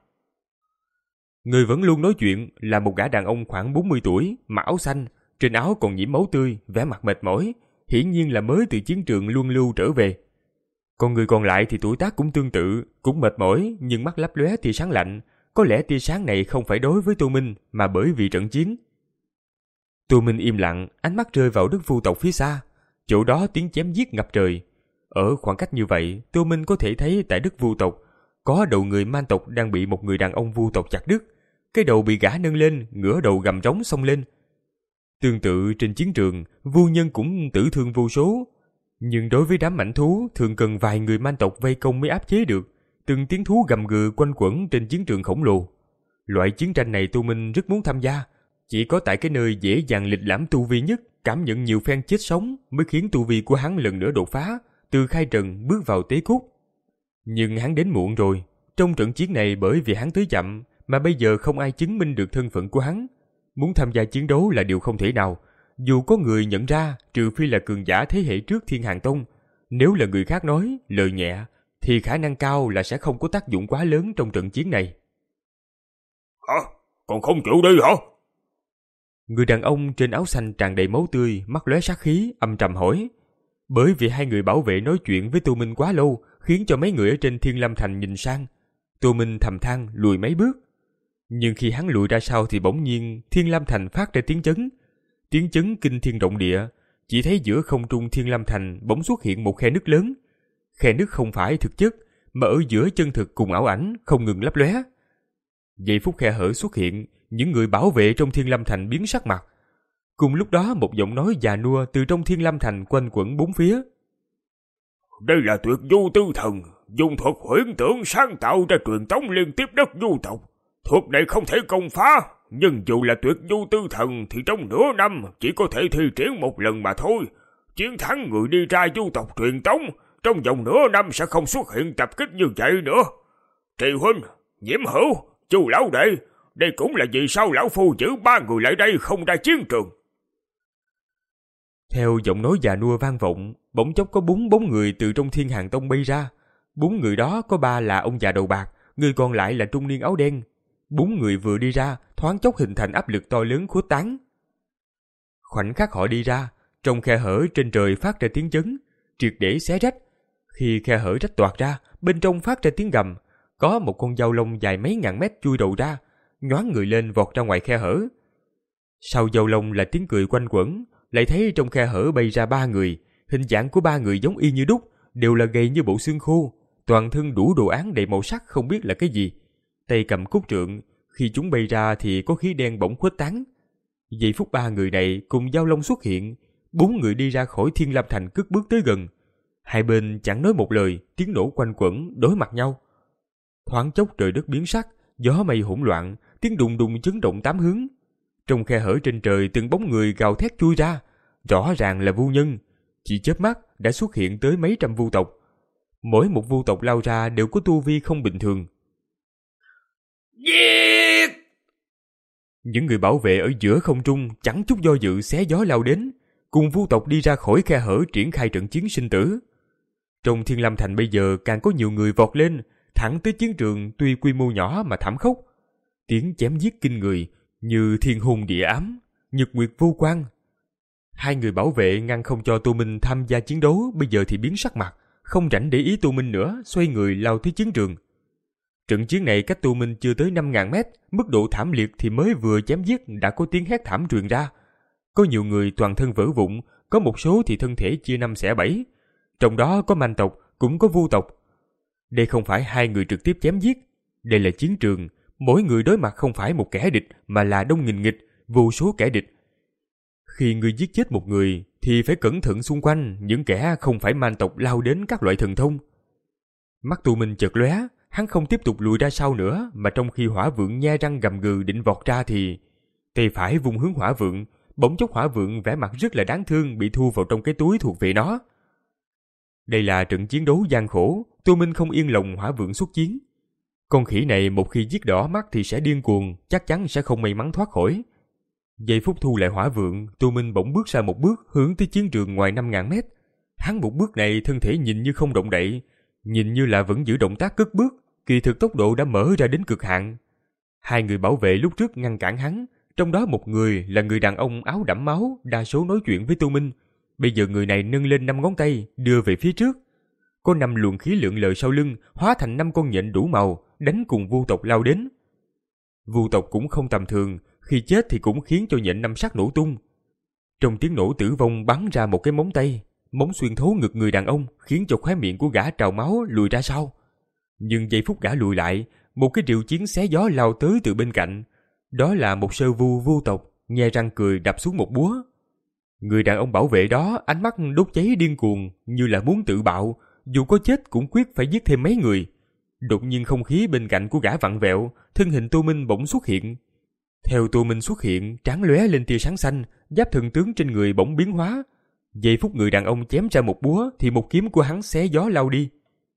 Người vẫn luôn nói chuyện là một gã đàn ông khoảng bốn mươi tuổi, mặc áo xanh, trên áo còn nhiễm máu tươi, vẻ mặt mệt mỏi, hiển nhiên là mới từ chiến trường luân lưu trở về. Còn người còn lại thì tuổi tác cũng tương tự, cũng mệt mỏi, nhưng mắt lấp lóe tia sáng lạnh. Có lẽ tia sáng này không phải đối với Tô Minh, mà bởi vì trận chiến. Tô Minh im lặng, ánh mắt rơi vào đất vu tộc phía xa. Chỗ đó tiếng chém giết ngập trời. Ở khoảng cách như vậy, Tô Minh có thể thấy tại đất vu tộc, có đầu người Man tộc đang bị một người đàn ông vu tộc chặt đứt. Cái đầu bị gã nâng lên, ngửa đầu gầm rống xông lên. Tương tự trên chiến trường, vu nhân cũng tử thương vô số. Nhưng đối với đám mãnh thú, thường cần vài người Man tộc vây công mới áp chế được. Từng tiếng thú gầm gừ quanh quẩn trên chiến trường khổng lồ. Loại chiến tranh này Tô Minh rất muốn tham gia. Chỉ có tại cái nơi dễ dàng lịch lãm tu vi nhất, cảm nhận nhiều phen chết sống mới khiến tu vi của hắn lần nữa đột phá, từ khai trần bước vào tế cốt. Nhưng hắn đến muộn rồi. Trong trận chiến này bởi vì hắn tới chậm, mà bây giờ không ai chứng minh được thân phận của hắn. Muốn tham gia chiến đấu là điều không thể nào. Dù có người nhận ra, trừ phi là cường giả thế hệ trước Thiên Hàng Tông. Nếu là người khác nói, lời nhẹ, thì khả năng cao là sẽ không có tác dụng quá lớn trong trận chiến này. Hả? Còn không chịu đi hả? Người đàn ông trên áo xanh tràn đầy máu tươi, mắt lóe sát khí, âm trầm hỏi. Bởi vì hai người bảo vệ nói chuyện với Tô Minh quá lâu, khiến cho mấy người ở trên Thiên Lam Thành nhìn sang. Tô Minh thầm than lùi mấy bước. Nhưng khi hắn lùi ra sau thì bỗng nhiên Thiên Lam Thành phát ra tiếng chấn. Tiếng chấn kinh thiên động địa. Chỉ thấy giữa không trung Thiên Lam Thành bỗng xuất hiện một khe nứt lớn. Khe nứt không phải thực chất, mà ở giữa chân thực cùng ảo ảnh không ngừng lấp lóe. Giây phút khe hở xuất hiện, những người bảo vệ trong Thiên Lam Thành biến sắc mặt. Cùng lúc đó một giọng nói già nua từ trong Thiên Lam Thành quanh quẩn bốn phía. Đây là tuyệt du tư thần, dùng thuật huyễn tưởng sáng tạo ra truyền tống liên tiếp đất du tộc. Thuật này không thể công phá, nhưng dù là tuyệt du tư thần thì trong nửa năm chỉ có thể thi triển một lần mà thôi. Chiến thắng người đi ra du tộc truyền tống, trong vòng nửa năm sẽ không xuất hiện tập kích như vậy nữa. Trì huynh, Nhiễm Hữu, Chu lão đệ, đây cũng là vì sao lão phu giữ ba người lại đây không ra chiến trường. Theo giọng nói già nua vang vọng, bỗng chốc có bốn bóng người từ trong Thiên Hàng Tông bay ra. Bốn người đó có ba là ông già đầu bạc, người còn lại là trung niên áo đen. Bốn người vừa đi ra, thoáng chốc hình thành áp lực to lớn khuếch tán. Khoảnh khắc họ đi ra, trong khe hở trên trời phát ra tiếng chấn, triệt để xé rách. Khi khe hở rách toạc ra, bên trong phát ra tiếng gầm, có một con dao lông dài mấy ngàn mét chui đầu ra, nhoáng người lên vọt ra ngoài khe hở. Sau dao lông là tiếng cười quanh quẩn, lại thấy trong khe hở bay ra ba người, hình dạng của ba người giống y như đúc, đều là gầy như bộ xương khô, toàn thân đủ đồ án đầy màu sắc không biết là cái gì. Tay cầm cốt trượng, khi chúng bay ra thì có khí đen bỗng khuếch tán. Giây phút ba người này cùng dao lông xuất hiện, bốn người đi ra khỏi Thiên Lam Thành cất bước tới gần. Hai bên chẳng nói một lời, tiếng nổ quanh quẩn đối mặt nhau. Thoáng chốc trời đất biến sắc, gió mây hỗn loạn, tiếng đùng đùng chấn động tám hướng. Trong khe hở trên trời từng bóng người gào thét chui ra, rõ ràng là vu nhân. Chỉ chớp mắt đã xuất hiện tới mấy trăm vu tộc. Mỗi một vu tộc lao ra đều có tu vi không bình thường. Giết! Những người bảo vệ ở giữa không trung chẳng chút do dự xé gió lao đến, cùng vu tộc đi ra khỏi khe hở triển khai trận chiến sinh tử. Trong Thiên Lâm Thành bây giờ càng có nhiều người vọt lên, thẳng tới chiến trường tuy quy mô nhỏ mà thảm khốc. Tiếng chém giết kinh người như thiên hùng địa ám, nhật nguyệt vô quang. Hai người bảo vệ ngăn không cho Tô Minh tham gia chiến đấu bây giờ thì biến sắc mặt, không rảnh để ý Tô Minh nữa, xoay người lao tới chiến trường. Trận chiến này cách Tô Minh chưa tới năm ngàn mét, mức độ thảm liệt thì mới vừa chém giết đã có tiếng hét thảm truyền ra. Có nhiều người toàn thân vỡ vụn, có một số thì thân thể chia năm xẻ bảy. Trong đó có manh tộc, cũng có vu tộc. Đây không phải hai người trực tiếp chém giết, đây là chiến trường, mỗi người đối mặt không phải một kẻ địch mà là đông nghìn nghịch, vô số kẻ địch. Khi người giết chết một người thì phải cẩn thận xung quanh những kẻ không phải man tộc lao đến các loại thần thông. Mắt Tô Minh chợt lóe, hắn không tiếp tục lùi ra sau nữa, mà trong khi hỏa vượng nhe răng gầm gừ định vọt ra thì tay phải vung hướng hỏa vượng, bỗng chốc hỏa vượng vẻ mặt rất là đáng thương bị thu vào trong cái túi thuộc về nó. Đây là trận chiến đấu gian khổ, Tô Minh không yên lòng hỏa vượng xuất chiến. Con khỉ này một khi giết đỏ mắt thì sẽ điên cuồng, chắc chắn sẽ không may mắn thoát khỏi. Giây phút thu lại hỏa vượng, Tô Minh bỗng bước ra một bước hướng tới chiến trường ngoài năm ngàn mét. Hắn một bước này thân thể nhìn như không động đậy, nhìn như là vẫn giữ động tác cất bước, kỳ thực tốc độ đã mở ra đến cực hạn. Hai người bảo vệ lúc trước ngăn cản hắn, trong đó một người là người đàn ông áo đẫm máu, đa số nói chuyện với Tô Minh. Bây giờ người này nâng lên năm ngón tay, đưa về phía trước. Có năm luồng khí lượn lờ sau lưng, hóa thành năm con nhện đủ màu, đánh cùng vu tộc lao đến. Vu tộc cũng không tầm thường, khi chết thì cũng khiến cho nhện năm sắc nổ tung. Trong tiếng nổ tử vong bắn ra một cái móng tay, móng xuyên thấu ngực người đàn ông, khiến cho khóe miệng của gã trào máu lùi ra sau. Nhưng giây phút gã lùi lại, một cái triệu chiến xé gió lao tới từ bên cạnh. Đó là một sơ vu vu tộc, nhe răng cười đập xuống một búa. Người đàn ông bảo vệ đó ánh mắt đốt cháy điên cuồng, như là muốn tự bạo, dù có chết cũng quyết phải giết thêm mấy người. Đột nhiên không khí bên cạnh của gã vặn vẹo, thân hình Tô Minh bỗng xuất hiện. Theo Tô Minh xuất hiện, trán lóe lên tia sáng xanh, giáp thần tướng trên người bỗng biến hóa. Giây phút người đàn ông chém ra một búa thì một kiếm của hắn xé gió lao đi.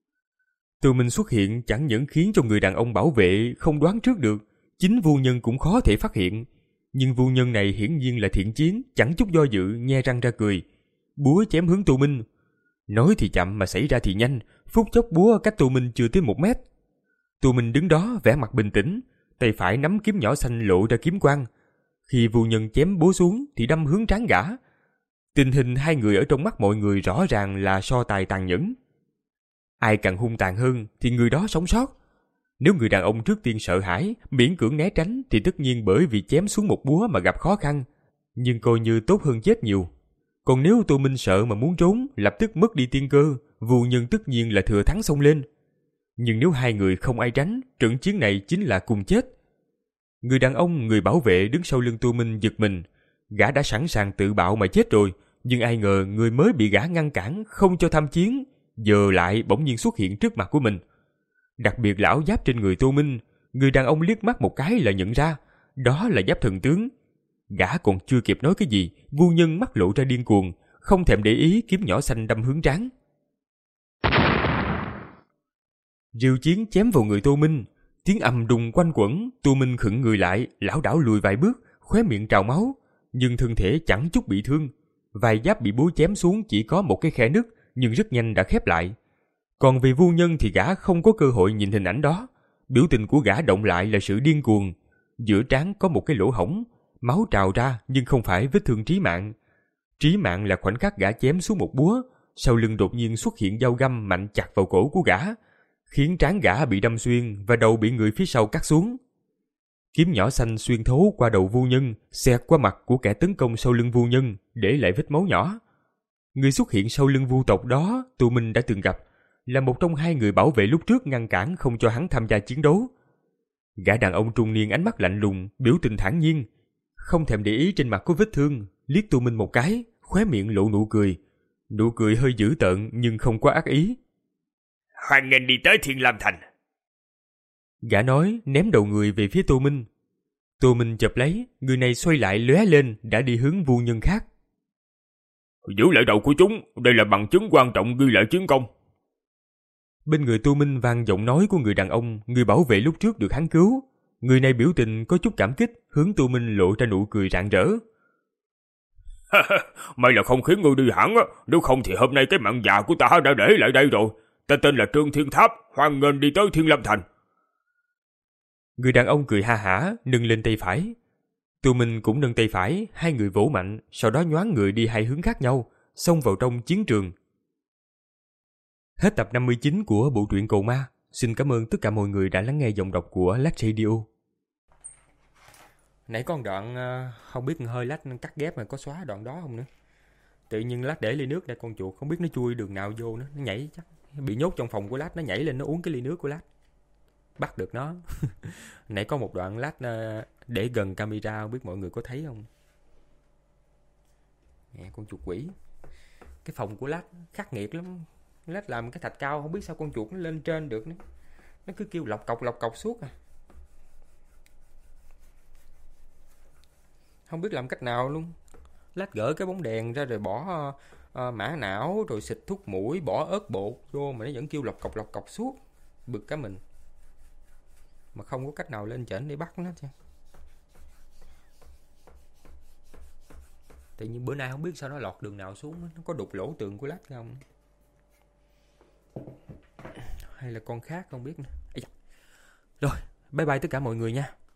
Tô Minh xuất hiện chẳng những khiến cho người đàn ông bảo vệ không đoán trước được, chính vu nhân cũng khó thể phát hiện. Nhưng vu nhân này hiển nhiên là thiện chiến, chẳng chút do dự, nhe răng ra cười. Búa chém hướng Tô Minh. Nói thì chậm mà xảy ra thì nhanh, phút chốc búa cách Tô Minh chưa tới một mét. Tô Minh đứng đó vẻ mặt bình tĩnh, tay phải nắm kiếm nhỏ xanh lộ ra kiếm quang. Khi vu nhân chém búa xuống thì đâm hướng trán gã. Tình hình hai người ở trong mắt mọi người rõ ràng là so tài tàn nhẫn. Ai càng hung tàn hơn thì người đó sống sót. Nếu người đàn ông trước tiên sợ hãi, miễn cưỡng né tránh thì tất nhiên bởi vì chém xuống một búa mà gặp khó khăn, nhưng coi như tốt hơn chết nhiều. Còn nếu Tô Minh sợ mà muốn trốn, lập tức mất đi tiên cơ, vu nhân tất nhiên là thừa thắng xông lên. Nhưng nếu hai người không ai tránh, trận chiến này chính là cùng chết. Người đàn ông, người bảo vệ đứng sau lưng Tô Minh giật mình. Gã đã sẵn sàng tự bạo mà chết rồi, nhưng ai ngờ người mới bị gã ngăn cản không cho tham chiến, giờ lại bỗng nhiên xuất hiện trước mặt của mình. Đặc biệt là áo giáp trên người Tô Minh, người đàn ông liếc mắt một cái là nhận ra, đó là giáp thần tướng. Gã còn chưa kịp nói cái gì, vu nhân mắt lộ ra điên cuồng, không thèm để ý kiếm nhỏ xanh đâm hướng trán. Rìu chiến chém vào người Tô Minh, tiếng ầm đùng quanh quẩn. Tô Minh khựng người lại, lảo đảo lùi vài bước, khóe miệng trào máu, nhưng thân thể chẳng chút bị thương. Vài giáp bị búa chém xuống chỉ có một cái khe nứt, nhưng rất nhanh đã khép lại. Còn về vu nhân thì gã không có cơ hội nhìn hình ảnh đó. Biểu tình của gã động lại là sự điên cuồng. Giữa trán có một cái lỗ hổng, máu trào ra nhưng không phải vết thương trí mạng. Trí mạng là khoảnh khắc gã chém xuống một búa, sau lưng đột nhiên xuất hiện dao găm mạnh chặt vào cổ của gã, khiến trán gã bị đâm xuyên và đầu bị người phía sau cắt xuống. Kiếm nhỏ xanh xuyên thấu qua đầu vu nhân, xẹt qua mặt của kẻ tấn công sau lưng vu nhân, để lại vết máu nhỏ. Người xuất hiện sau lưng vu tộc đó, Tô Minh đã từng gặp, là một trong hai người bảo vệ lúc trước ngăn cản không cho hắn tham gia chiến đấu. Gã đàn ông trung niên ánh mắt lạnh lùng, biểu tình thản nhiên, không thèm để ý trên mặt có vết thương, liếc Tô Minh một cái, khóe miệng lộ nụ cười. Nụ cười hơi dữ tợn nhưng không quá ác ý. Hoan nghênh đi tới Thiên Lam Thành. Gã nói ném đầu người về phía Tô Minh. Tô Minh chộp lấy, người này xoay lại lóe lên đã đi hướng vu nhân khác. Giữ lại đầu của chúng, đây là bằng chứng quan trọng ghi lại chiến công. Bên người Tô Minh vang giọng nói của người đàn ông, người bảo vệ lúc trước được hắn cứu. Người này biểu tình có chút cảm kích, hướng Tô Minh lộ ra nụ cười rạng rỡ. May là không khiến ngươi đi hẳn á, nếu không thì hôm nay cái mạng già của ta đã để lại đây rồi. Ta tên là Trương Thiên Tháp, hoan nghênh đi tới Thiên Lam Thành. Người đàn ông cười ha hả, nâng lên tay phải. Tô Minh cũng nâng tay phải, hai người vỗ mạnh, sau đó nhoáng người đi hai hướng khác nhau, xông vào trong chiến trường. Hết tập năm mươi chín của bộ truyện Cầu Ma. Xin cảm ơn tất cả mọi người đã lắng nghe giọng đọc của Lách Radio. Nãy có một đoạn không biết hơi Lách cắt ghép mà có xóa đoạn đó không nữa. Tự nhiên Lách để ly nước đây, con chuột không biết nó chui đường nào vô nữa, nó nhảy chắc bị nhốt trong phòng của Lách, nó nhảy lên nó uống cái ly nước của Lách. Bắt được nó. Nãy có một đoạn Lách để gần camera, không biết mọi người có thấy không. Nè, con chuột quỷ. Cái phòng của Lách khắc nghiệt lắm. Lách làm cái thạch cao, không biết sao con chuột nó lên trên được nữa. Nó cứ kêu lọc cọc lọc cọc suốt à. Không biết làm cách nào luôn. Lách gỡ cái bóng đèn ra rồi bỏ uh, mã não, rồi xịt thuốc mũi, bỏ ớt bột vô mà nó vẫn kêu lọc cọc lọc cọc suốt. Bực cả mình. Mà không có cách nào lên trển để bắt nó chứ. Tự nhiên bữa nay không biết sao nó lọt đường nào xuống. Nó có đục lỗ tường của Lách không? Hay là con khác không biết nữa. Rồi, bye bye tất cả mọi người nha.